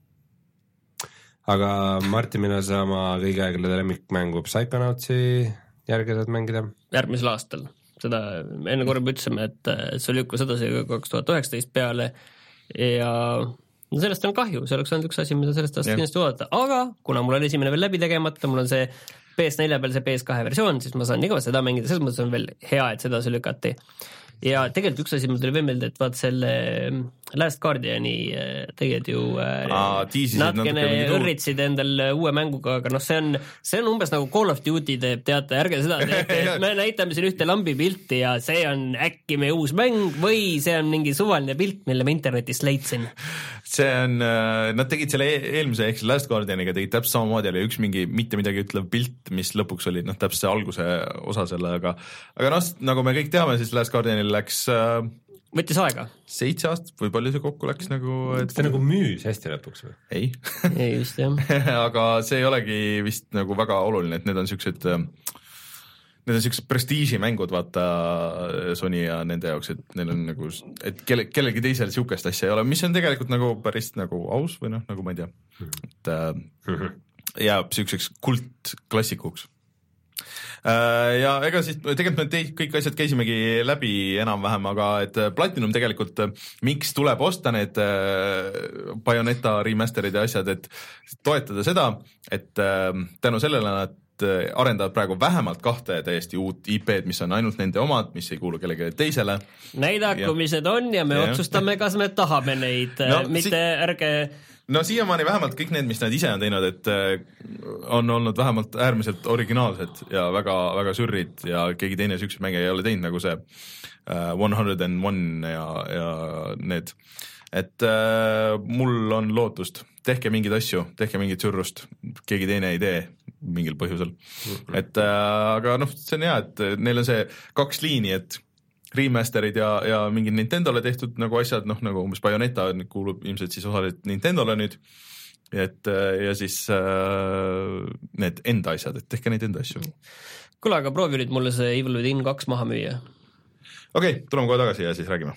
Aga Martin, mille sa oma kõige aeglade lemmikmängu Psychonautsi järgi saad mängida? Järgmisel aastal. Seda enne korra ütlesime, et see lükkus edasi kaks tuhat üheksateist peale ja no sellest on kahju, see oleks olnud üks asi, mida sellest aastast kindlasti oodata, aga kuna mul on esimene veel läbi tegemata, mul on see P S neli peal see P S kahe versioon, siis ma saan igavalt seda mängida, selles mõttes on veel hea, et seda see lükati. Ja tegelikult üks asi mul tuli veel meelde, et vaat selle Last Guardiani tegid ju Aa, natkene õrritsid endal uue mänguga, aga noh, see on, see on umbes nagu Call of Duty teeb, teate, ärge seda teete, et me näitame siin ühte lambi pilti ja see on äkki meie uus mäng või see on mingi suvaline pilt, mille ma internetist leidsin. see on, nad tegid selle eelmise ehk Last Guardianiga tegid täpselt samamoodi, oli üks mingi mitte midagi ütlev pilt, mis lõpuks oli noh, täpselt see alguse osa selle, aga aga noh, nagu me kõik teame, siis Last Guardianil läks äh, võttis aega. Seitse aastat või palju see kokku läks nagu et... ta nagu müüs hästi lõpuks või? Ei ei just jah aga see ei olegi vist nagu väga oluline, et need on siuksed Need on siuksed prestiižimängud, vaata Sony ja nende jaoks, et neil on nagu, et kelle, kellelgi teisel siukest asja ei ole, mis on tegelikult nagu päris nagu aus või noh, nagu ma ei tea, et äh, jääb siukseks kultklassikuks. Äh, ja ega siis tegelikult me teid kõik asjad käisimegi läbi enam-vähem, aga et Platinum tegelikult, miks tuleb osta need äh, Bayonetta remasterid ja asjad, et toetada seda, et äh, tänu sellele nad arendavad praegu vähemalt kahte täiesti uut I P-d, mis on ainult nende omad, mis ei kuulu kellelegi teisele. Näidaku, mis need on ja me ja. otsustame, kas me tahame neid, no, mitte si ärge... No siiamaani vähemalt kõik need, mis nad ise on teinud, et on olnud vähemalt äärmiselt originaalsed ja väga, väga sürrid ja keegi teine siukseid mänge ei ole teinud, nagu see uh, one hundred and one ja, ja need. Et uh, mul on lootust, tehke mingeid asju, tehke mingit sürrust, keegi teine ei tee mingil põhjusel. Et äh, aga noh, see on hea, et neil on see kaks liini, et remasterid ja, ja mingid Nintendole tehtud nagu asjad, noh nagu umbes Bayonetta kuulub ilmselt siis osaliselt Nintendole nüüd, et ja siis äh, need enda asjad, et tehke neid enda asju. Kuule, aga proovi nüüd mulle see Evil Within kaks maha müüa. Okei, okay, tuleme kohe tagasi ja siis räägime.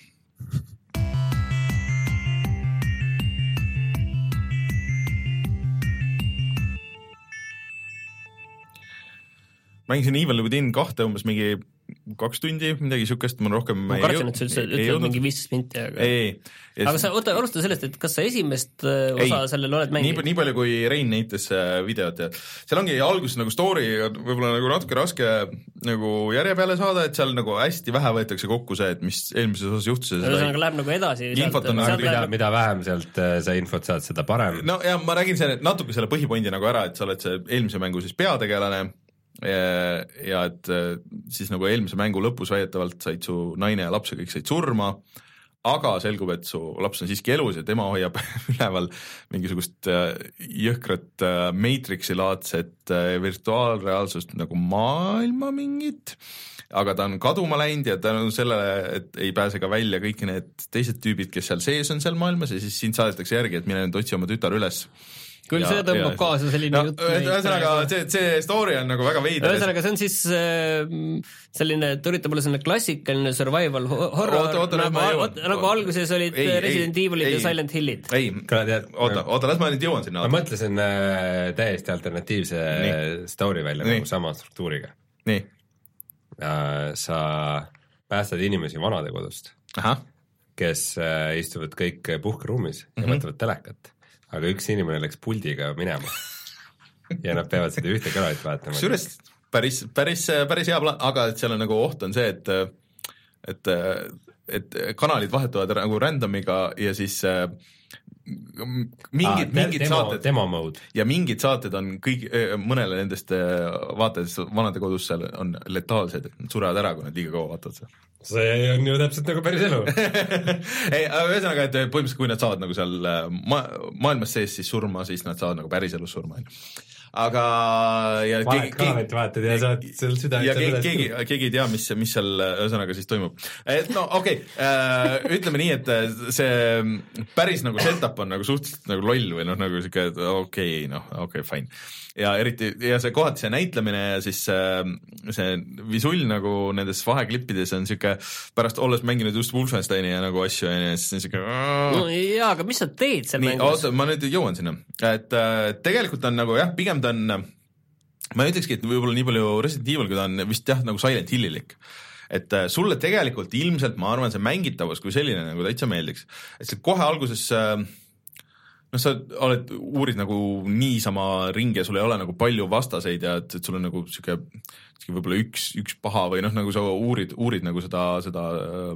Mängisin Evil Within kahte umbes mingi kaks tundi, midagi siukest, ma rohkem ma kartsin, et sa ütled mingi viisteist minti, aga ei, ei, aga sa oota, alusta sellest, et kas sa esimest osa ei, sellel oled mänginud? Nii, nii palju kui Rein näitas videot ja seal ongi alguses nagu story võib-olla nagu natuke raske nagu järje peale saada, et seal nagu hästi vähe võetakse kokku see, et mis eelmises osas juhtus. Ühesõnaga läheb nagu edasi. Infot on nagu, mida, mida vähem sealt sa infot saad, seda parem. No ja ma räägin selle, natuke selle põhipointi nagu ära, et sa oled see eelmise mängu siis peategelane ja, ja et siis nagu eelmise mängu lõpus väidetavalt said su naine ja laps ja kõik said surma, aga selgub, et su laps on siiski elus ja tema hoiab üleval mingisugust jõhkrat Matrixi-laadset virtuaalreaalsust nagu maailma mingit, aga ta on kaduma läinud ja tänu sellele, et ei pääse ka välja kõik need teised tüübid, kes seal sees on seal maailmas ja siis sind saadetakse järgi, et mine nüüd otsi oma tütar üles. Küll ja, see tõmbab ja, kaasa selline no, jutt. Ühesõnaga, see, see story on nagu väga veider. Ühesõnaga, see on siis selline, tõritab mulle selline klassikaline survival horror, oota, oota, nagu, oota, nagu alguses olid ei, Resident Evilid ja Silent Hillid. Ei, oota, oota, las ma nüüd jõuan sinna. Ma mõtlesin äh, täiesti alternatiivse nii. story välja nii. Nagu sama struktuuriga. Nii. Äh, sa päästad inimesi vanade kodust, Aha. kes äh, istuvad kõik puhkeruumis ja mm-hmm. võtavad telekat. Aga üks inimene läks puldiga minema ja nad peavad seda ühte kanalit vaatama. Sures päris, päris, päris hea plaan, aga et seal on nagu oht on see, et, et, et kanalid vahetuvad nagu randomiga ja siis mingid, ah, mingid demo, saated demo mode. Ja mingid saated on kõik, mõnele nendest vaatajatest vanade kodus seal on letaalsed, et nad surevad ära, kui nad liiga kaua vaatavad seal. See on ju täpselt nagu päris elu. ei, ühesõnaga, et põhimõtteliselt kui nad saavad nagu seal ma maailmas sees siis surma, siis nad saavad nagu päris elus surma. Aga ja keegi, keegi, vaatad ja saad seal süda ja keegi, keegi, keegi ei tea, mis, mis seal ühesõnaga siis toimub. Et no okei, okay, äh, ütleme nii, et see päris nagu setup on nagu suhteliselt nagu loll või noh, nagu siuke okei, okay, noh, okei okay,, fine. Ja eriti, ja see kohati see näitlemine ja siis see visull nagu nendes vaheklippides on siuke, pärast olles mänginud just Wolfensteini ja nagu asju ja siis on siuke no, jaa, aga mis sa teed seal nii, mängus? Oota, ma nüüd jõuan sinna, et tegelikult on nagu jah, pigem ta on, ma ei ütlekski, et võib-olla nii palju Resident Evil, kui ta on vist jah, nagu Silent Hillilik. Et sulle tegelikult ilmselt, ma arvan, see mängitavus kui selline nagu täitsa meeldiks. Et see kohe alguses noh, sa oled, uurid nagu niisama ringi ja sul ei ole nagu palju vastaseid ja et, et sul on nagu siuke, võib-olla üks, üks paha või noh, nagu sa uurid, uurid nagu seda, seda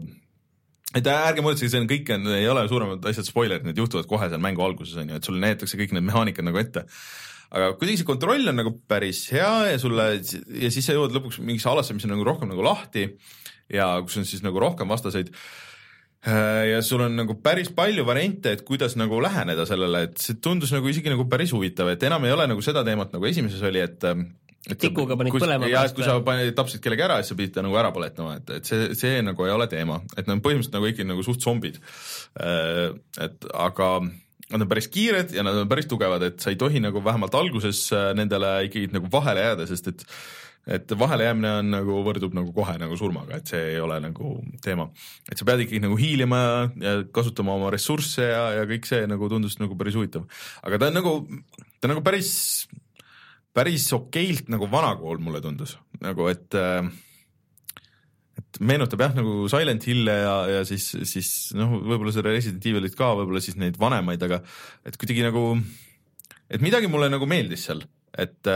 et ärge mõtlesegi, see on kõik, ei ole suuremad asjad spoilerid, need juhtuvad kohe seal mängu alguses on ju, et sulle näetakse kõik need mehaanikad nagu ette. Aga kuidagi see kontroll on nagu päris hea ja sulle, ja siis sa jõuad lõpuks mingisse alasse, mis on nagu rohkem nagu lahti ja kus on siis nagu rohkem vastaseid. ja sul on nagu päris palju variante, et kuidas nagu läheneda sellele, et see tundus nagu isegi nagu päris huvitav, et enam ei ole nagu seda teemat nagu esimeses oli, et et tikuga panid põlema. Ja, et kui sa panid, tapsid kellegi ära, siis sa pidid ta nagu ära põletama, et, et see, see nagu ei ole teema, et nad on põhimõtteliselt nagu ikkagi nagu suht zombid. Et aga nad on päris kiired ja nad on päris tugevad, et sa ei tohi nagu vähemalt alguses nendele ikkagi nagu vahele jääda, sest et et vahele jäämine on nagu võrdub nagu kohe nagu surmaga, et see ei ole nagu teema. Et sa pead ikkagi nagu hiilima ja kasutama oma ressursse ja, ja kõik see nagu tundus nagu päris huvitav. Aga ta on nagu, ta on nagu päris, päris okeilt nagu vanakool mulle tundus. Nagu et, et meenutab jah nagu Silent Hill ja, ja siis, siis noh, võib-olla seda Resident Evilit ka, võib-olla siis neid vanemaid, aga et kuidagi nagu, et midagi mulle nagu meeldis seal, et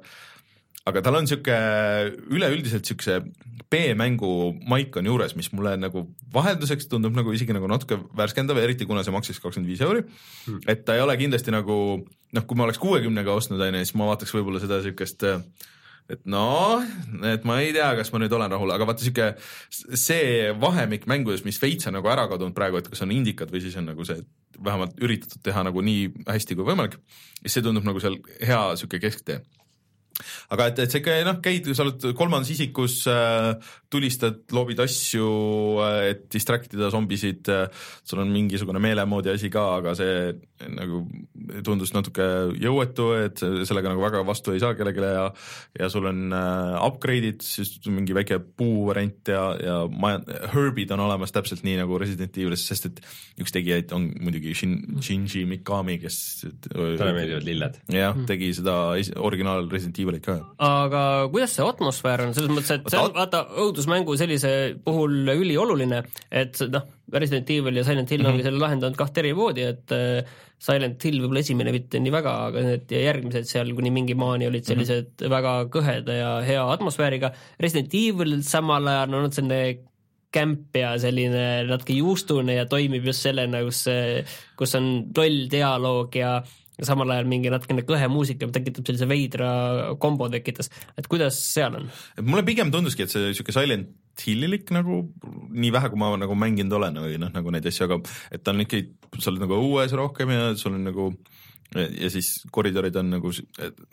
aga tal on siuke üleüldiselt siukse B-mängu maik on juures, mis mulle nagu vahelduseks tundub nagu isegi nagu natuke värskendav, eriti kuna see maksis kakskümmend viis euri, hmm. et ta ei ole kindlasti nagu, noh, kui ma oleks kuuekümnega ostnud, siis ma vaataks võib-olla seda siukest, et noh, et ma ei tea, kas ma nüüd olen rahul, aga vaata siuke see vahemik mängudes, mis veits on nagu ära kadunud praegu, et kas on indikad või siis on nagu see, vähemalt üritatud teha nagu nii hästi kui võimalik, siis see tundub nagu seal hea siuke kesktee. Aga et, et see ikka, noh, käid, sa oled kolmandas isikus, äh, tulistad, loobid asju, äh, et distraktida zombisid, äh, sul on mingisugune meelemoodi asi ka, aga see nagu tundus natuke jõuetu, et sellega nagu väga vastu ei saa kellegile ja, ja sul on äh, upgrade'id, siis mingi väike puu variant ja, ja maja, herbid on olemas täpselt nii nagu Resident Evilis, sest et üks tegijaid on muidugi Shin, Shinji Mikami, kes talle meeldivad lilled. Jah, tegi seda originaal Resident Evilit ka. Aga kuidas see atmosfäär on, selles mõttes, et see on vaata õudusmängu sellise puhul ülioluline, et noh, Resident Evil ja Silent Hill mm-hmm. ongi selle lahendanud kaht eri voodi, et Silent Hill võib-olla esimene mitte nii väga, aga need järgmised seal kuni mingi maani olid sellised mm-hmm. väga kõheda ja hea atmosfääriga. Resident Evil samal ajal on selline kämp ja selline natuke juustune ja toimib just sellena, kus, kus on toll dialoog ja ja samal ajal mingi natukene kõhe muusika tekitab sellise veidra kombo tekitas, et kuidas seal on? Mulle pigem tunduski, et see siuke Silent Hillilik nagu nii vähe, kui ma nagu mänginud olen või noh, nagu neid asju, aga et ta on ikkagi, sa oled nagu õues rohkem ja sul on nagu ja siis koridorid on nagu et,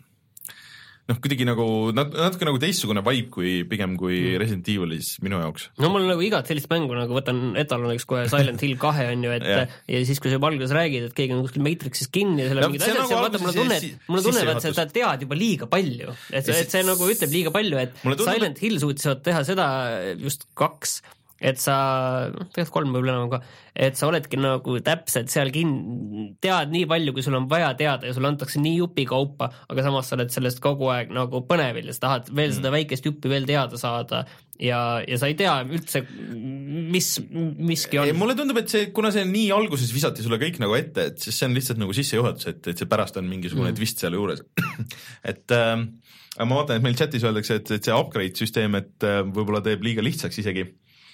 noh, kuidagi nagu nat- natuke nagu teistsugune vibe kui pigem kui Resident Evilis minu jaoks. No mul on nagu igat sellist mängu, nagu võtan etaloniks kohe Silent Hill kahe on ju, et ja. ja siis kui sa juba alguses räägid, et keegi on kuskil Matrixis kinni ja seal on mingid asjad, nagu vaata, mulle tunne, mulle tunnevad, et sa tead juba liiga palju, et, et see nagu ütleb liiga palju, et tundub, Silent Hill suutis teha seda just kaks, et sa, tegelikult kolm võib-olla enam ka, et sa oledki nagu täpselt seal kin-, tead nii palju, kui sul on vaja teada ja sul antakse nii jupi kaupa, aga samas sa oled sellest kogu aeg nagu põnevil ja sa tahad veel seda väikest juppi veel teada saada ja, ja sa ei tea üldse, mis miski on. Ei, mulle tundub, et see, kuna see nii alguses visati sulle kõik nagu ette, et siis see on lihtsalt nagu sissejuhatus, et, et see pärast on mingisugune mm. twist seal juures. et äh, ma vaatan, et meil chatis öeldakse, et, et see upgrade süsteem, et äh, võib-olla teeb liiga lihtsaks isegi.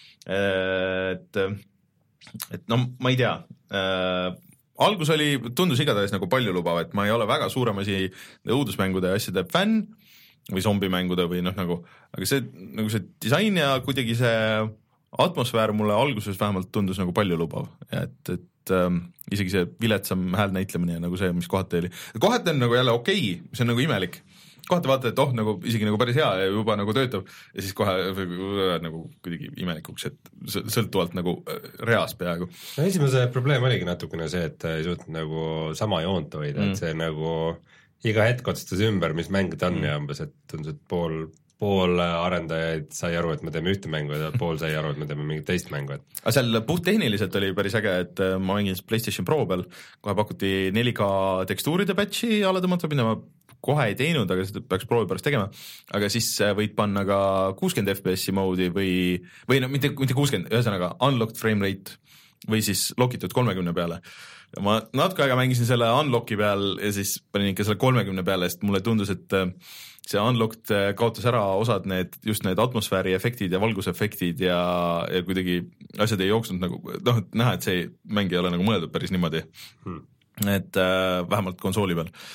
Et, et no ma ei tea, äh, algus oli, tundus igatahes nagu palju lubav, et ma ei ole väga suurem asi õudusmängude ja asjade fänn või zombimängude või noh nagu, aga see, nagu see disain ja kuidagi see atmosfäär mulle alguses vähemalt tundus nagu palju lubav, et, et ähm, isegi see viletsam häälnäitlemine ja nagu see, mis kohati oli, kohati on nagu jälle okei okay,, see on nagu imelik. Kohati vaata, et oh, nagu isegi nagu päris hea ja juba nagu töötab ja siis kohe nagu kuidagi imelikuks, et sõltuvalt nagu reas peaaegu. No esimese probleem oligi natukene see, et ei suutnud nagu sama joont hoida, mm. et see nagu iga hetk otsustas ümber, mis mäng ta on mm. ja umbes, et tundus, et pool, pool arendajaid sai aru, et me teeme ühte mängu ja pool sai aru, et me teeme mingit teist mängu. Et... Aga seal puhttehniliselt oli päris äge, et ma mängin PlayStation Pro peal, kohe pakuti neli K tekstuuride patchi alla tõmmata, mida ma kohe ei teinud, aga seda peaks proovi pärast tegema, aga siis võid panna ka kuuskümmend F P S-i moodi või, või no mitte, mitte kuuskümmend, ühesõnaga unlocked frame rate või siis lokitud kolmekümne peale. Ma natuke aega mängisin selle unlocki peal ja siis panin ikka selle kolmekümne peale, sest mulle tundus, et see unlocked kaotas ära osad need, just need atmosfääri efektid ja valgusefektid ja, ja kuidagi asjad ei jooksnud nagu, noh, et näha, et see mäng ei ole nagu mõeldud päris niimoodi, hmm. et äh, vähemalt konsooli peal.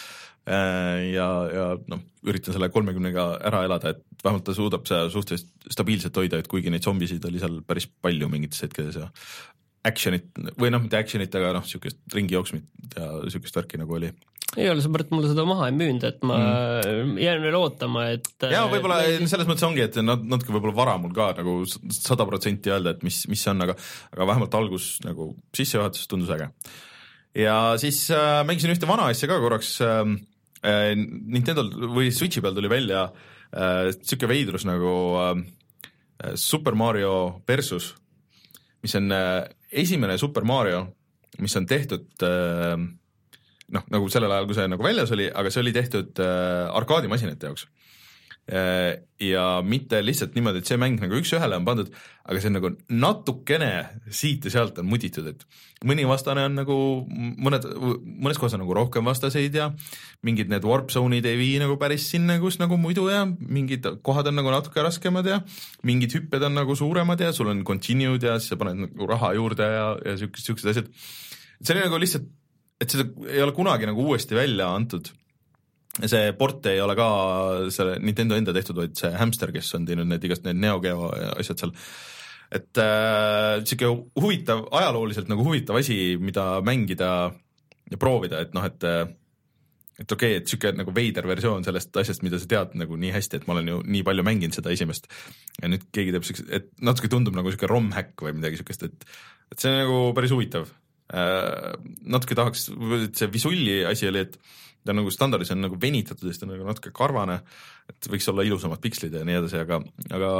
ja, ja noh, üritan selle kolmekümnega ära elada, et vähemalt ta suudab see suhteliselt stabiilselt hoida, et kuigi neid zombisid oli seal päris palju mingites hetkedes ja actionit, või noh, mitte actionit, aga noh, niisugust ringi jooksmit ja niisugust värki nagu oli. Ei ole, sõbert mulle seda maha ei müünud, et ma mm. jään veel ootama, et jaa, võib-olla et... selles mõttes ongi, et natuke võib-olla vara mul ka nagu sada protsenti öelda, et mis, mis see on, aga, aga vähemalt algus nagu sissejuhatus tundus äge. Ja siis äh, mängisin ühte vana asja ka korraks äh, Nintendo või Switchi peal tuli välja äh, siuke veidrus nagu äh, Super Mario Versus, mis on äh, esimene Super Mario, mis on tehtud äh, noh, nagu sellel ajal, kui see nagu väljas oli, aga see oli tehtud äh, arkaadimasinate jaoks. Äh, ja mitte lihtsalt niimoodi, et see mäng nagu üks ühele on pandud, aga see on nagu natukene siit ja sealt on muditud, et mõni vastane on nagu, mõned, mõnes kohas on nagu rohkem vastaseid ja mingid need warp zone'id ei vii nagu päris sinna, kus nagu muidu ja mingid kohad on nagu natuke raskemad ja mingid hüpped on nagu suuremad ja sul on continued ja siis sa paned nagu raha juurde ja, ja siukesed, siuksed asjad. See oli nagu lihtsalt, et seda ei ole kunagi nagu uuesti välja antud. See port ei ole ka selle Nintendo enda tehtud, vaid see Hamster, kes on teinud need igast need Neo Geo asjad seal. Et äh, siuke huvitav, ajalooliselt nagu huvitav asi, mida mängida ja proovida, et noh, et et okei, okay, et siuke nagu veider versioon sellest asjast, mida sa tead nagu nii hästi, et ma olen ju nii palju mänginud seda esimest ja nüüd keegi teeb siukse, et natuke tundub nagu siuke ROM-hack või midagi siukest, et et see on nagu päris huvitav. Äh, natuke tahaks, see visulli asi oli, et ta nagu standardis on nagu venitatud, sest on nagu natuke karvane, et võiks olla ilusamad pikslid ja nii edasi, aga aga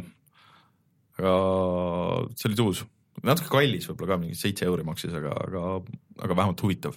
aga see oli tuus. Natuke kallis võib-olla ka, mingi seitse euri maksis, aga, aga, aga vähemalt huvitav.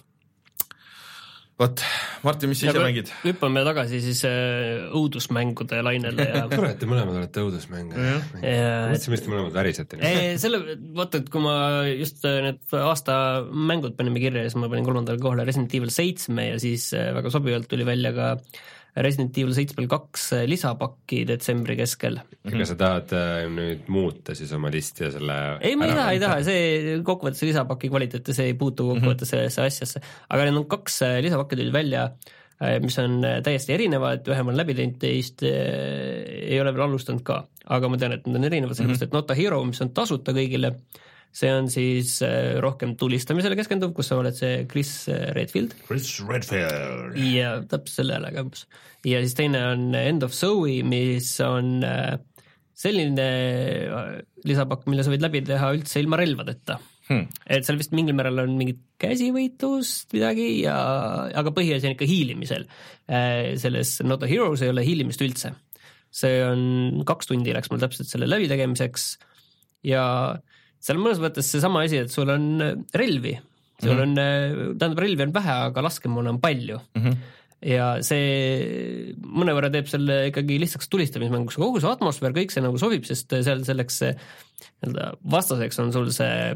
Vaat, Martin, mis sa ise mängid? Hüppame tagasi siis õudusmängude lainele. Ja... Tore, et te mõlemad olete õudusmänge. Mõtlesin, mis te mõlemad värisete. Selle, vaata, et kui ma just need aasta mängud panime kirja, siis ma panin kolmandale kohale Resident Evil seitse ja siis väga sobivalt tuli välja ka Resident Evil seitse kaks lisapakki detsembri keskel. Ega sa tahad nüüd muuta siis oma listi ja selle... Ei, ma ei taha, ei taha, see kokkuvõttes lisapaki kvaliteet, see ei puutu kokkuvõttes mm-hmm. sellesse asjasse. Aga need on kaks lisapakki tuli välja, mis on täiesti erinevad, ühe ma olen läbi teinud, teist ei ole veel alustanud ka. Aga ma tean, et need on erinevad, sellepärast, et Not a Hero, mis on tasuta kõigile, see on siis rohkem tulistamisele keskenduv, kus sa oled see Chris Redfield. Chris Redfield. Ja täpselt sellele kämbus. Ja siis teine on End of Zoe, mis on selline lisapakk, mille sa võid läbi teha üldse ilma relvadeta. Hmm. Et seal vist mingil määral on mingit käsivõitlust midagi, ja, aga põhiasi on ikka hiilimisel. Selles Not a Heroes ei ole hiilimist üldse. See on kaks tundi läks mul täpselt selle läbi tegemiseks ja seal mõnes mõttes see sama asi, et sul on relvi, sul on, mm-hmm. tähendab relvi on vähe, aga laskemoon on palju mm-hmm. ja see mõnevõrra teeb selle ikkagi lihtsaks tulistamismänguks, kogu see atmosfäär, kõik see nagu sobib, sest seal selleks vastaseks on sul see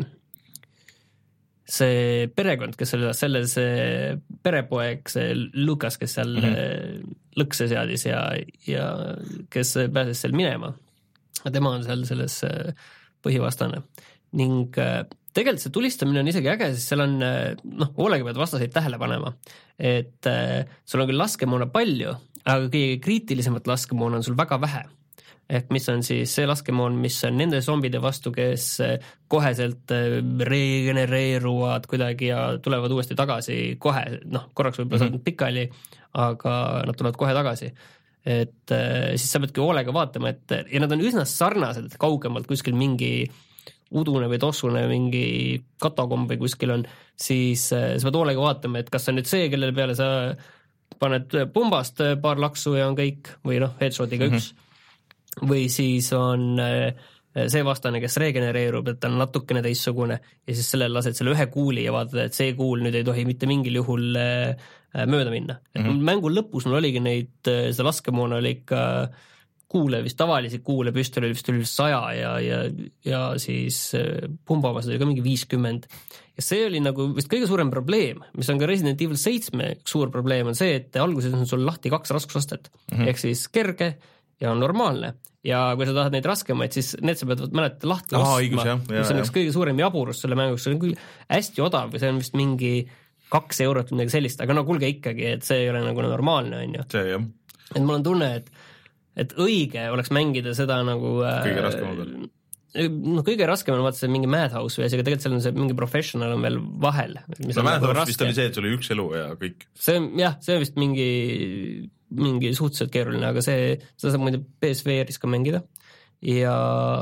see perekond, kes oli selles perepoeg, see Lukas, kes seal mm-hmm. lõkse seadis ja, ja kes pääses seal minema. Tema on seal selles põhivastane. Ning tegelikult see tulistamine on isegi äge, sest seal on, noh, hoolega pead vastaseid tähele panema. Et sul on küll laskemoona palju, aga kõige kriitilisemat laskemoona on sul väga vähe. Ehk mis on siis see laskemoon, mis on nende zombide vastu, kes koheselt regenereeruvad kuidagi ja tulevad uuesti tagasi kohe, noh, korraks võib-olla mm-hmm. saad pikali, aga nad tulevad kohe tagasi. Et siis sa peadki hoolega vaatama, et ja nad on üsna sarnased, kaugemalt kuskil mingi udune või tossune mingi katakomb või kuskil on, siis sa pead hoolega vaatama, et kas on nüüd see, kellele peale sa paned pumbast paar laksu ja on kõik, või noh, headshotiga mm-hmm. üks, või siis on see vastane, kes regenereerub, et ta on natukene teissugune ja siis sellele lased selle ühe kuuli ja vaatad, et see kuul nüüd ei tohi mitte mingil juhul mööda minna. Mm-hmm. Mängu lõpus mul oligi neid, seda laskemoona oli ikka kuule, vist tavalisi kuule püstol oli vist üle saja ja, ja, ja siis pumbamas oli ka mingi viiskümmend. Ja see oli nagu vist kõige suurem probleem, mis on ka Resident Evil seitse suur probleem on see, et alguses on sul lahti kaks raskusastet, mm-hmm. ehk siis kerge ja normaalne. Ja kui sa tahad neid raskemaid, siis need sa pead mäleta lahti Aha, ostma, õigus, jah, mis on üks kõige suurem jaburus selle mänguks, see on küll hästi odav või see on vist mingi kaks eurot või midagi sellist, aga no kuulge ikkagi, et see ei ole nagu normaalne, on ju. see jah. Et mul on tunne, et, et õige oleks mängida seda nagu kõige raskem veel. No kõige raskem on vaata see mingi Madhouse või asjaga, tegelikult seal on see mingi professional on veel vahel. No Madhouse nagu vist oli see, et sul oli üks elu ja kõik. See on, jah, see on vist mingi, mingi suhteliselt keeruline, aga see, seda saab muide P S V R-is ka mängida ja,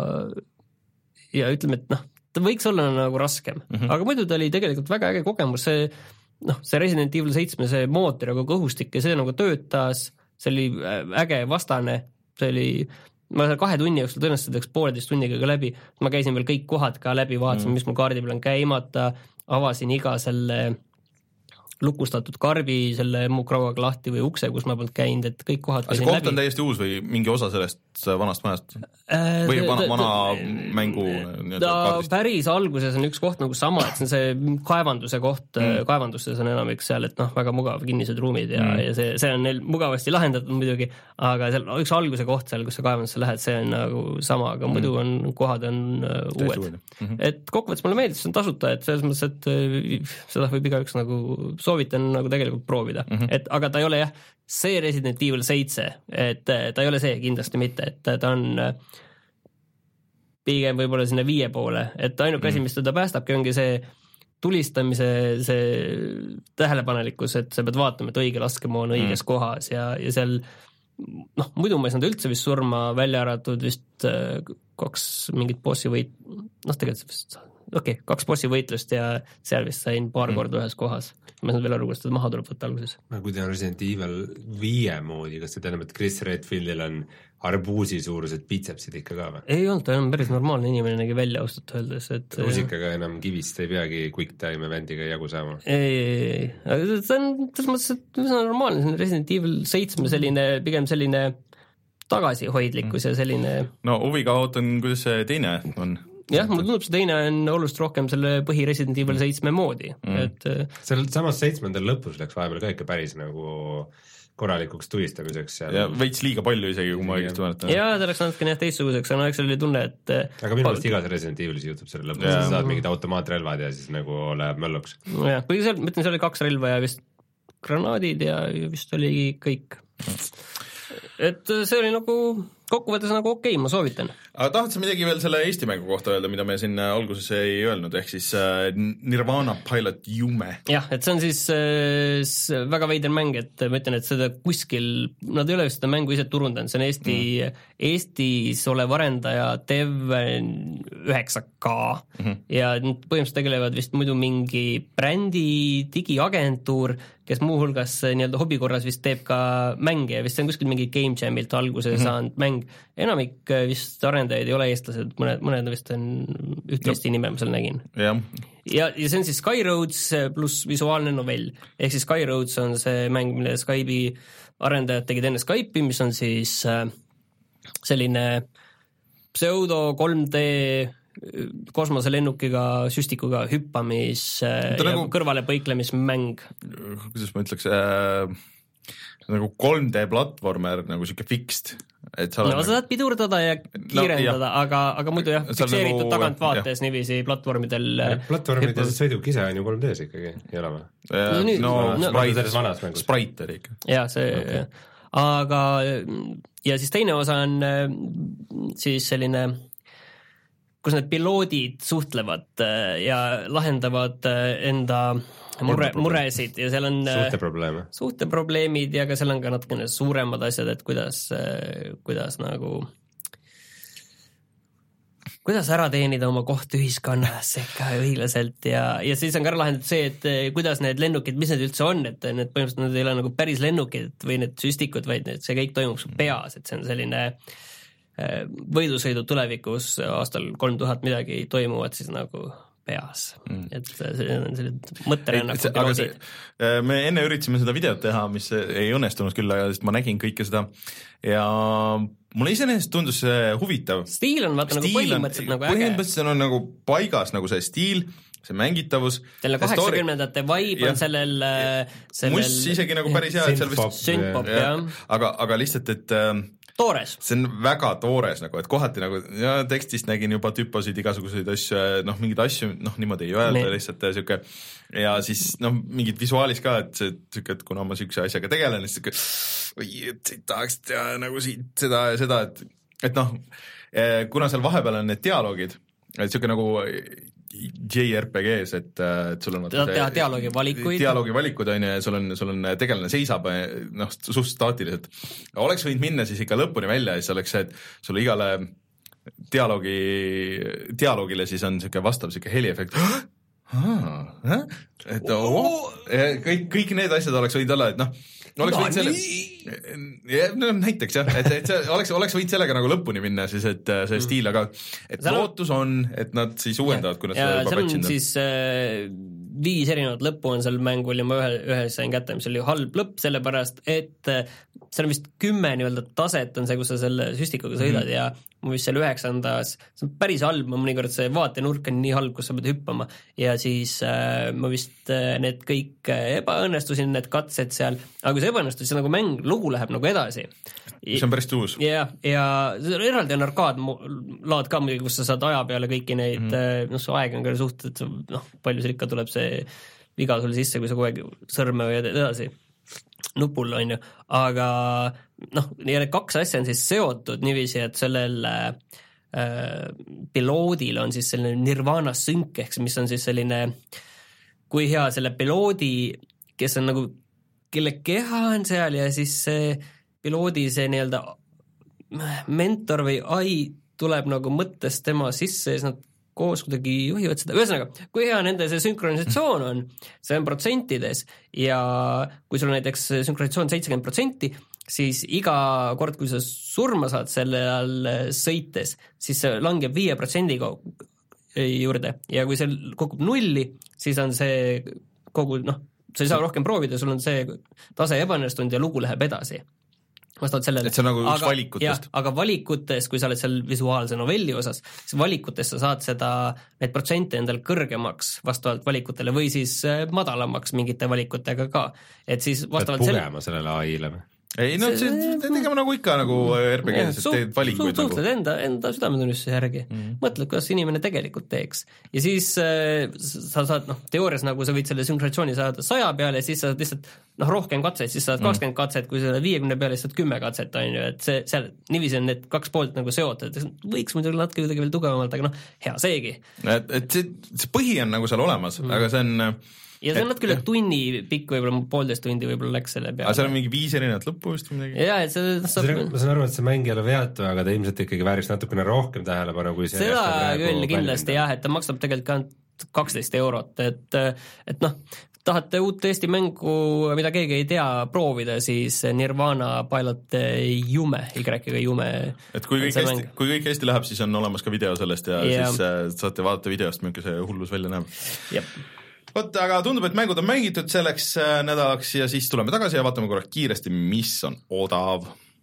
ja ütleme, et noh, ta võiks olla nagu raskem, mm -hmm. aga muidu ta oli tegelikult väga äge kogemus, see, noh, see Resident Evil seitse, see mootor ja kõhustik ja see nagu töötas, see oli äge vastane, see oli ma kahe tunni jooksul tõenäoliselt läks pooleteist tunniga ka läbi, ma käisin veel kõik kohad ka läbi, vaatasin mm., mis mul kaardi peal on käimata, avasin iga selle lukustatud karbi selle mukrauaga lahti või ukse, kus ma polnud käinud, et kõik kohad käisin läbi. See koht on täiesti uus või mingi osa sellest vanast majast? Või vana, vana mängu ta päris alguses on üks koht nagu sama, et see on see kaevanduse koht mm., kaevandustes on enamik seal, et noh, väga mugav kinnised ruumid ja, mm. ja see, see on neil mugavasti lahendatud muidugi, aga seal üks alguse koht seal, kus sa kaevandusse lähed, see on nagu sama, aga mm. muidu on, kohad on uh, uued. Mm-hmm. Et kokkuvõttes mulle meeldis, see on tasuta, et selles mõttes, et uh, seda võib igaüks nagu soovitan nagu tegelikult proovida, mm-hmm. et aga ta ei ole jah, see Resident Evil seitse, et ta ei ole see kindlasti mitte, et ta on pigem võib-olla sinna viie poole, et ainuke mm-hmm. asi, mis teda päästabki, ongi see tulistamise see tähelepanelikkus, et sa pead vaatama, et õige laskemoon õiges mm-hmm. kohas ja, ja seal noh, muidu ma ei saanud üldse vist surma välja arvatud vist kaks mingit bossi võit, noh tegelikult vist okei okay,, kaks bossi võitlust ja seal vist sain paar korda mm. ühes kohas. Ma saan veel aru, kuidas seda maha tuleb võtta alguses. No, kui ta on Resident Evil viie moodi, kas see tähendab, et Chris Redfieldil on arbuusi suurused biitsepsid ikka ka või? Ei olnud, ta on päris normaalne inimene nägi välja austat öeldes. Et rusikaga enam kivist ei peagi quick time eventiga jagu saama? Ei, ei, ei. Aga ta on selles mõttes, et see on normaalne, see on Resident Evil seitse selline, pigem selline tagasihoidlikkus mm. ja selline... No huviga ootan, kuidas see teine on? Jah, mulle tundub see teine on oluliselt rohkem selle põhi Resident Evil seitse moodi. Mm. Et, seal samas seitsmendal lõpus läks vahepeal ka ikka päris nagu korralikuks tulistamiseks. Seal... Ja veits liiga palju isegi, kui ma õigesti mäletan. Jaa, ta läks natuke nii teistsuguseks, aga eks oli tunne, et... Aga minu meelest igas Resident Evilis juhtub selle lõpus, sa saad mingid automaatrelvad ja siis nagu läheb mölluks. Jah, kui seal, ma ütlen, seal oli kaks relva ja vist granaadid ja vist oli kõik. Et see oli nagu... kokkuvõttes nagu okei okay,, ma soovitan. Aga tahad sa midagi veel selle Eesti mängu kohta öelda, mida me siin alguses ei öelnud, ehk siis äh, Nirvana Pilot Yume? Jah, et see on siis äh, väga veider mäng, et ma ütlen, et seda kuskil, nad ei ole seda mängu ise turundanud, see on Eesti, mm. Eestis olev arendaja Dev üheksa K mm-hmm. ja põhimõtteliselt tegelevad vist muidu mingi brändi digiagentuur, kes muuhulgas nii-öelda hobikorras vist teeb ka mänge ja vist see on kuskil mingi Game Jamilt alguse mm-hmm. saanud mäng. Enamik vist arendajaid ei ole eestlased, mõned, mõned vist on üht Eesti nime, ma seal nägin. Ja. ja, ja see on siis Skyroads pluss visuaalne novell. Ehk siis Skyroads on see mäng, mille Skype'i arendajad tegid enne Skype'i, mis on siis selline pseudo kolm D kosmoselennukiga, süstikuga hüppamis ja nagu, kõrvale põiklemismäng. Kuidas ma ütleks, äh, nagu kolm D platvormer, nagu siuke fixed. Et sa no nagu... sa saad pidurdada ja kiirendada, no, aga, aga muidu jah, fikseeritud nagu, tagant-vaates niiviisi platvormidel. Platvormid ja sõiduk ise on ju kolm D-s ikkagi, ei ole või? No, nüüd, no, no Sprite, Sprite oli ikka. Jaa, see okay. Aga ja siis teine osa on siis selline kus need piloodid suhtlevad ja lahendavad enda mure, muresid ja seal on suhteprobleeme. suhteprobleemid ja ka seal on ka natukene suuremad asjad, et kuidas, kuidas nagu kuidas ära teenida oma koht ühiskonnas ikka õiglaselt ja, ja siis on ka ära lahendatud see, et kuidas need lennukid, mis need üldse on, et need põhimõtteliselt need ei ole nagu päris lennukid või need süstikud, vaid need, see kõik toimub su peas, et see on selline võidusõidu tulevikus aastal kolm tuhat midagi toimuvad siis nagu peas, mm. et see on selline mõtterännaku piloodid. Me enne üritasime seda videot teha, mis ei õnnestunud küll, aga ma nägin kõike seda ja mulle iseenesest tundus see huvitav. Stiil on vaata nagu põhimõtteliselt nagu äge. Põhimõtteliselt on nagu paigas nagu see stiil, see mängitavus. Selle kaheksakümnendate vibe on sellel, sellel... Muss isegi nagu päris hea, et seal vist... Synthpop, jah. Aga, aga lihtsalt, et toores. See on väga toores nagu, et kohati nagu ja tekstist nägin juba tüposid igasuguseid asju, noh mingid asju, noh niimoodi ei öelda nee. lihtsalt siuke ja siis noh, mingid visuaalis ka, et see siuke, et kuna ma siukse asjaga tegelen, siis siuke oi, et tahaks teha nagu siit seda ja seda, et et noh, kuna seal vahepeal on need dialoogid, et siuke nagu J R P G-s, et, et sul on teha dialoogi valikuid dialoogi valikud on ja sul on, sul on tegelane seisab noh, suht staatiliselt. Oleks võinud minna siis ikka lõpuni välja ja siis oleks see, et sul igale dialoogi, dialoogile siis on siuke vastav siuke heliefekt et oh, kõik, kõik need asjad oleks võinud olla, et noh oleks võinud selle, no, näiteks jah, et, et see oleks, oleks võinud sellega nagu lõpuni minna siis, et see mm. stiil, aga et seal lootus on, et nad siis uuendavad, kui nad seda juba patchinud on. Siis äh, viis erinevat lõppu on seal mängul ja ma ühe, ühe sain kätte, mis oli halb lõpp, sellepärast et äh, seal on vist kümme nii-öelda taset on see, kus sa selle süstikuga sõidad mm. ja ma vist seal üheksandas, see on päris halb, ma mõnikord see vaatenurk on nii halb, kus sa pead hüppama ja siis äh, ma vist äh, need kõik äh, ebaõnnestusin, need katsed seal, aga kui see ebaõnnestus, siis nagu mäng, lugu läheb nagu edasi. See on päris tuus. Ja, ja eraldi on arkaadlaad ka muidugi, kus sa saad aja peale kõiki neid mm. äh, noh, see aeg on ka suht, et noh, palju seal ikka tuleb see viga sulle sisse, kui sa kogu aeg sõrme või edasi nupul on ju, aga noh, need kaks asja on siis seotud niiviisi, et sellel äh, piloodil on siis selline Nirvana sync, ehk mis on siis selline, kui hea selle piloodi, kes on nagu, kelle keha on seal ja siis see piloodi see nii-öelda mentor või ai tuleb nagu mõttes tema sisse ja siis nad koos kuidagi juhivad seda, ühesõnaga, kui hea nende see sünkronisatsioon on, see on protsentides ja kui sul näiteks sünkronisatsioon seitsekümmend protsenti, siis iga kord, kui sa surma saad selle all sõites, siis see langeb viie protsendi juurde ja kui see kogub nulli, siis on see kogu, noh, sa ei saa rohkem proovida, sul on see tase ebaõnnestunud ja lugu läheb edasi. Vastavalt sellele. Et see on nagu aga, üks valikutest. Ja, aga valikutes, kui sa oled seal visuaalse novelli osas, siis valikutes sa saad seda, need protsente endal kõrgemaks vastavalt valikutele või siis madalamaks mingite valikutega ka. Et siis vastavalt Pead pugema selle... sellele A I-le või? Ei, no see, tegema nagu ikka nagu R P G-s, et teed valikuid su, suhtled nagu. enda, enda südametunnistuse järgi. Mm. Mõtled, kuidas inimene tegelikult teeks. Ja siis äh, sa saad, noh, teoorias nagu sa võid selle synkronisatsiooni saada saja peale ja siis sa saad lihtsalt, noh, rohkem katseid, siis saad kakskümmend mm. katset, kui selle viiekümne peale, siis saad kümme katset, on ju, et see, seal niiviisi on need kaks poolt nagu seotud, võiks muidugi natuke kuidagi veel tugevamalt, aga noh, hea seegi. Et, et see, see põhi on nagu seal olemas, mm. aga see on... ja see on natuke üle tunni pikk, võib-olla poolteist tundi võib-olla läks selle peale. aga seal on mingi viis erinevat lõppu vist midagi? jaa, et see saab... ma saan aru, et see mäng ei ole veatu, aga ta ilmselt ikkagi vääriks natukene rohkem tähelepanu kui see seda küll kindlasti jah, et ta maksab tegelikult ka kaksteist eurot, et, et noh, tahate uut Eesti mängu, mida keegi ei tea, proovida, siis Nirvana Pilot Jume, Y-ga Jume. Et kui kõik, hästi, kui kõik hästi läheb, siis on olemas ka video sellest ja, ja. siis saate vaadata videost, milline see hullus välja näeb. Jep. Vot, aga tundub, et mängud on mängitud selleks nädalaks ja siis tuleme tagasi ja vaatame korra kiiresti, mis on odav.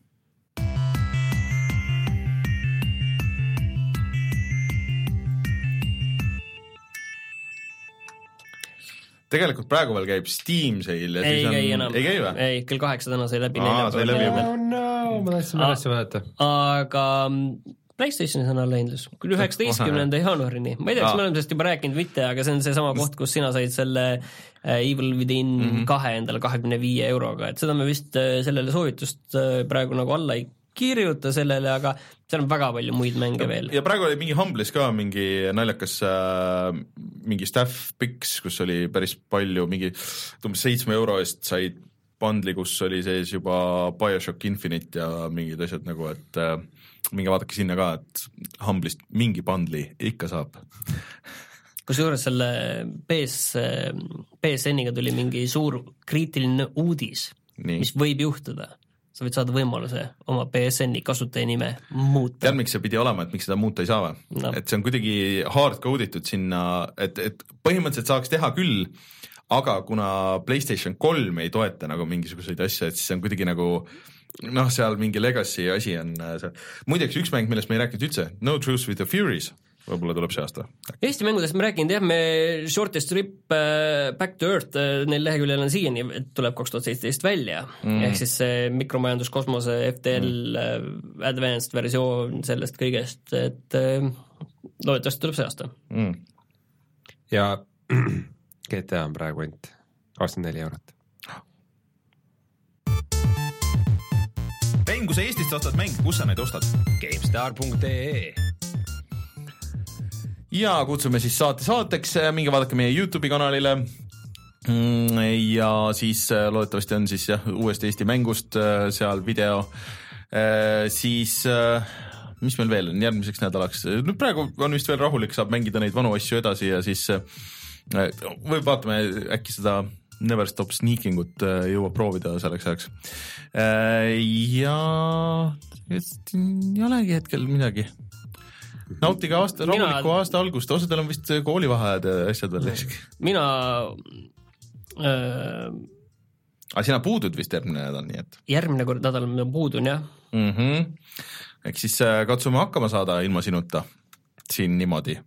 Tegelikult praegu veel käib Steam sale ja ei siis on... käi enam. Ei käi või? Ei, kell kaheksa täna sai läbi. Aa, sai läbi juba. Oh no, ma tahtsin ma asja vaadata. Aga... PlayStationis on allahindlus, küll üheksateistkümnenda jaanuarini. Ma ei tea, kas me oleme sellest juba rääkinud mitte, aga see on see sama koht, kus sina said selle Evil Within mm -hmm. kahe endale kahekümne viie euroga, et seda me vist sellele soovitust praegu nagu alla ei kirjuta sellele, aga seal on väga palju muid mänge ja, veel. Ja praegu oli mingi Humblis ka mingi naljakas äh, mingi staff picks, kus oli päris palju, mingi umbes seitsme euro eest said bundli, kus oli sees juba BioShock Infinite ja mingid asjad nagu, et äh, minge vaadake sinna ka, et Humblist mingi bundli ikka saab. Kus juures selle P S, P S N-iga tuli mingi suur kriitiline uudis, nii. Mis võib juhtuda. Sa võid saada võimaluse oma P S N-i kasutaja nime muuta. Tead, miks see pidi olema, et miks seda muuta ei saa või? No. Et see on kuidagi hardcoditud sinna, et, et põhimõtteliselt saaks teha küll, aga kuna PlayStation kolm ei toeta nagu mingisuguseid asju, et siis on kuidagi nagu noh, seal mingi legacy asi on seal. Muideks üks mäng, millest me ei rääkinud üldse, No Truth with the Furies. võib-olla tuleb see aasta. Eesti mängudest ma räägin, jah, me Shortest Trip äh, Back to Earth äh, neil leheküljel on siiani, et tuleb kaks tuhat seitseteist välja mm. ehk siis see mikromajanduskosmose F T L mm. äh, advanced versioon sellest kõigest, et äh, loodetavasti tuleb see aasta mm. ja G T A on praegu ainult kakskümmend neli eurot. Rein, kui sa Eestist ostad mäng, kus sa neid ostad? GameStar punkt ee ja kutsume siis saate saateks, minge vaadake meie YouTube'i kanalile ja siis loodetavasti on siis jah, uuesti Eesti mängust seal video, siis mis meil veel on järgmiseks nädalaks, nüüd praegu on vist veel rahulik, saab mängida neid vanu asju edasi ja siis või vaatame äkki seda Never Stop Sneaking ut jõuab proovida selleks ajaks ja ei olegi hetkel midagi. Nautige aasta, rahuliku mina, aasta algust, osadel on vist koolivaheajad ja asjad veel isegi. Mina äh, aga sina puudud vist järgmine nädal, nii et? Järgmine kord nädal ma puudun, jah. Mm-hmm. Ehk siis katsume hakkama saada ilma sinuta siin niimoodi.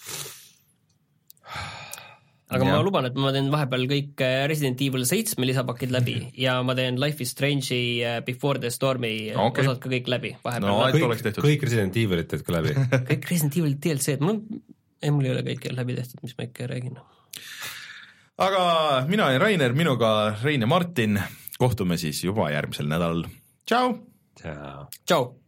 Aga ja. Ma luban, et ma teen vahepeal kõik Resident Evil seitse lisapakid läbi ja ma teen Life is Strange'i Before the Stormi okay. osad ka kõik läbi vahepeal. No, kõik, kõik Resident Evilit teed ka läbi. kõik Resident Evil D L C-d, mul, ei, mul ei ole kõik läbi tehtud, mis ma ikka räägin. Aga mina olen Rainer, minuga Rein ja Martin, kohtume siis juba järgmisel nädalal. Tšau! Tšau! Tšau!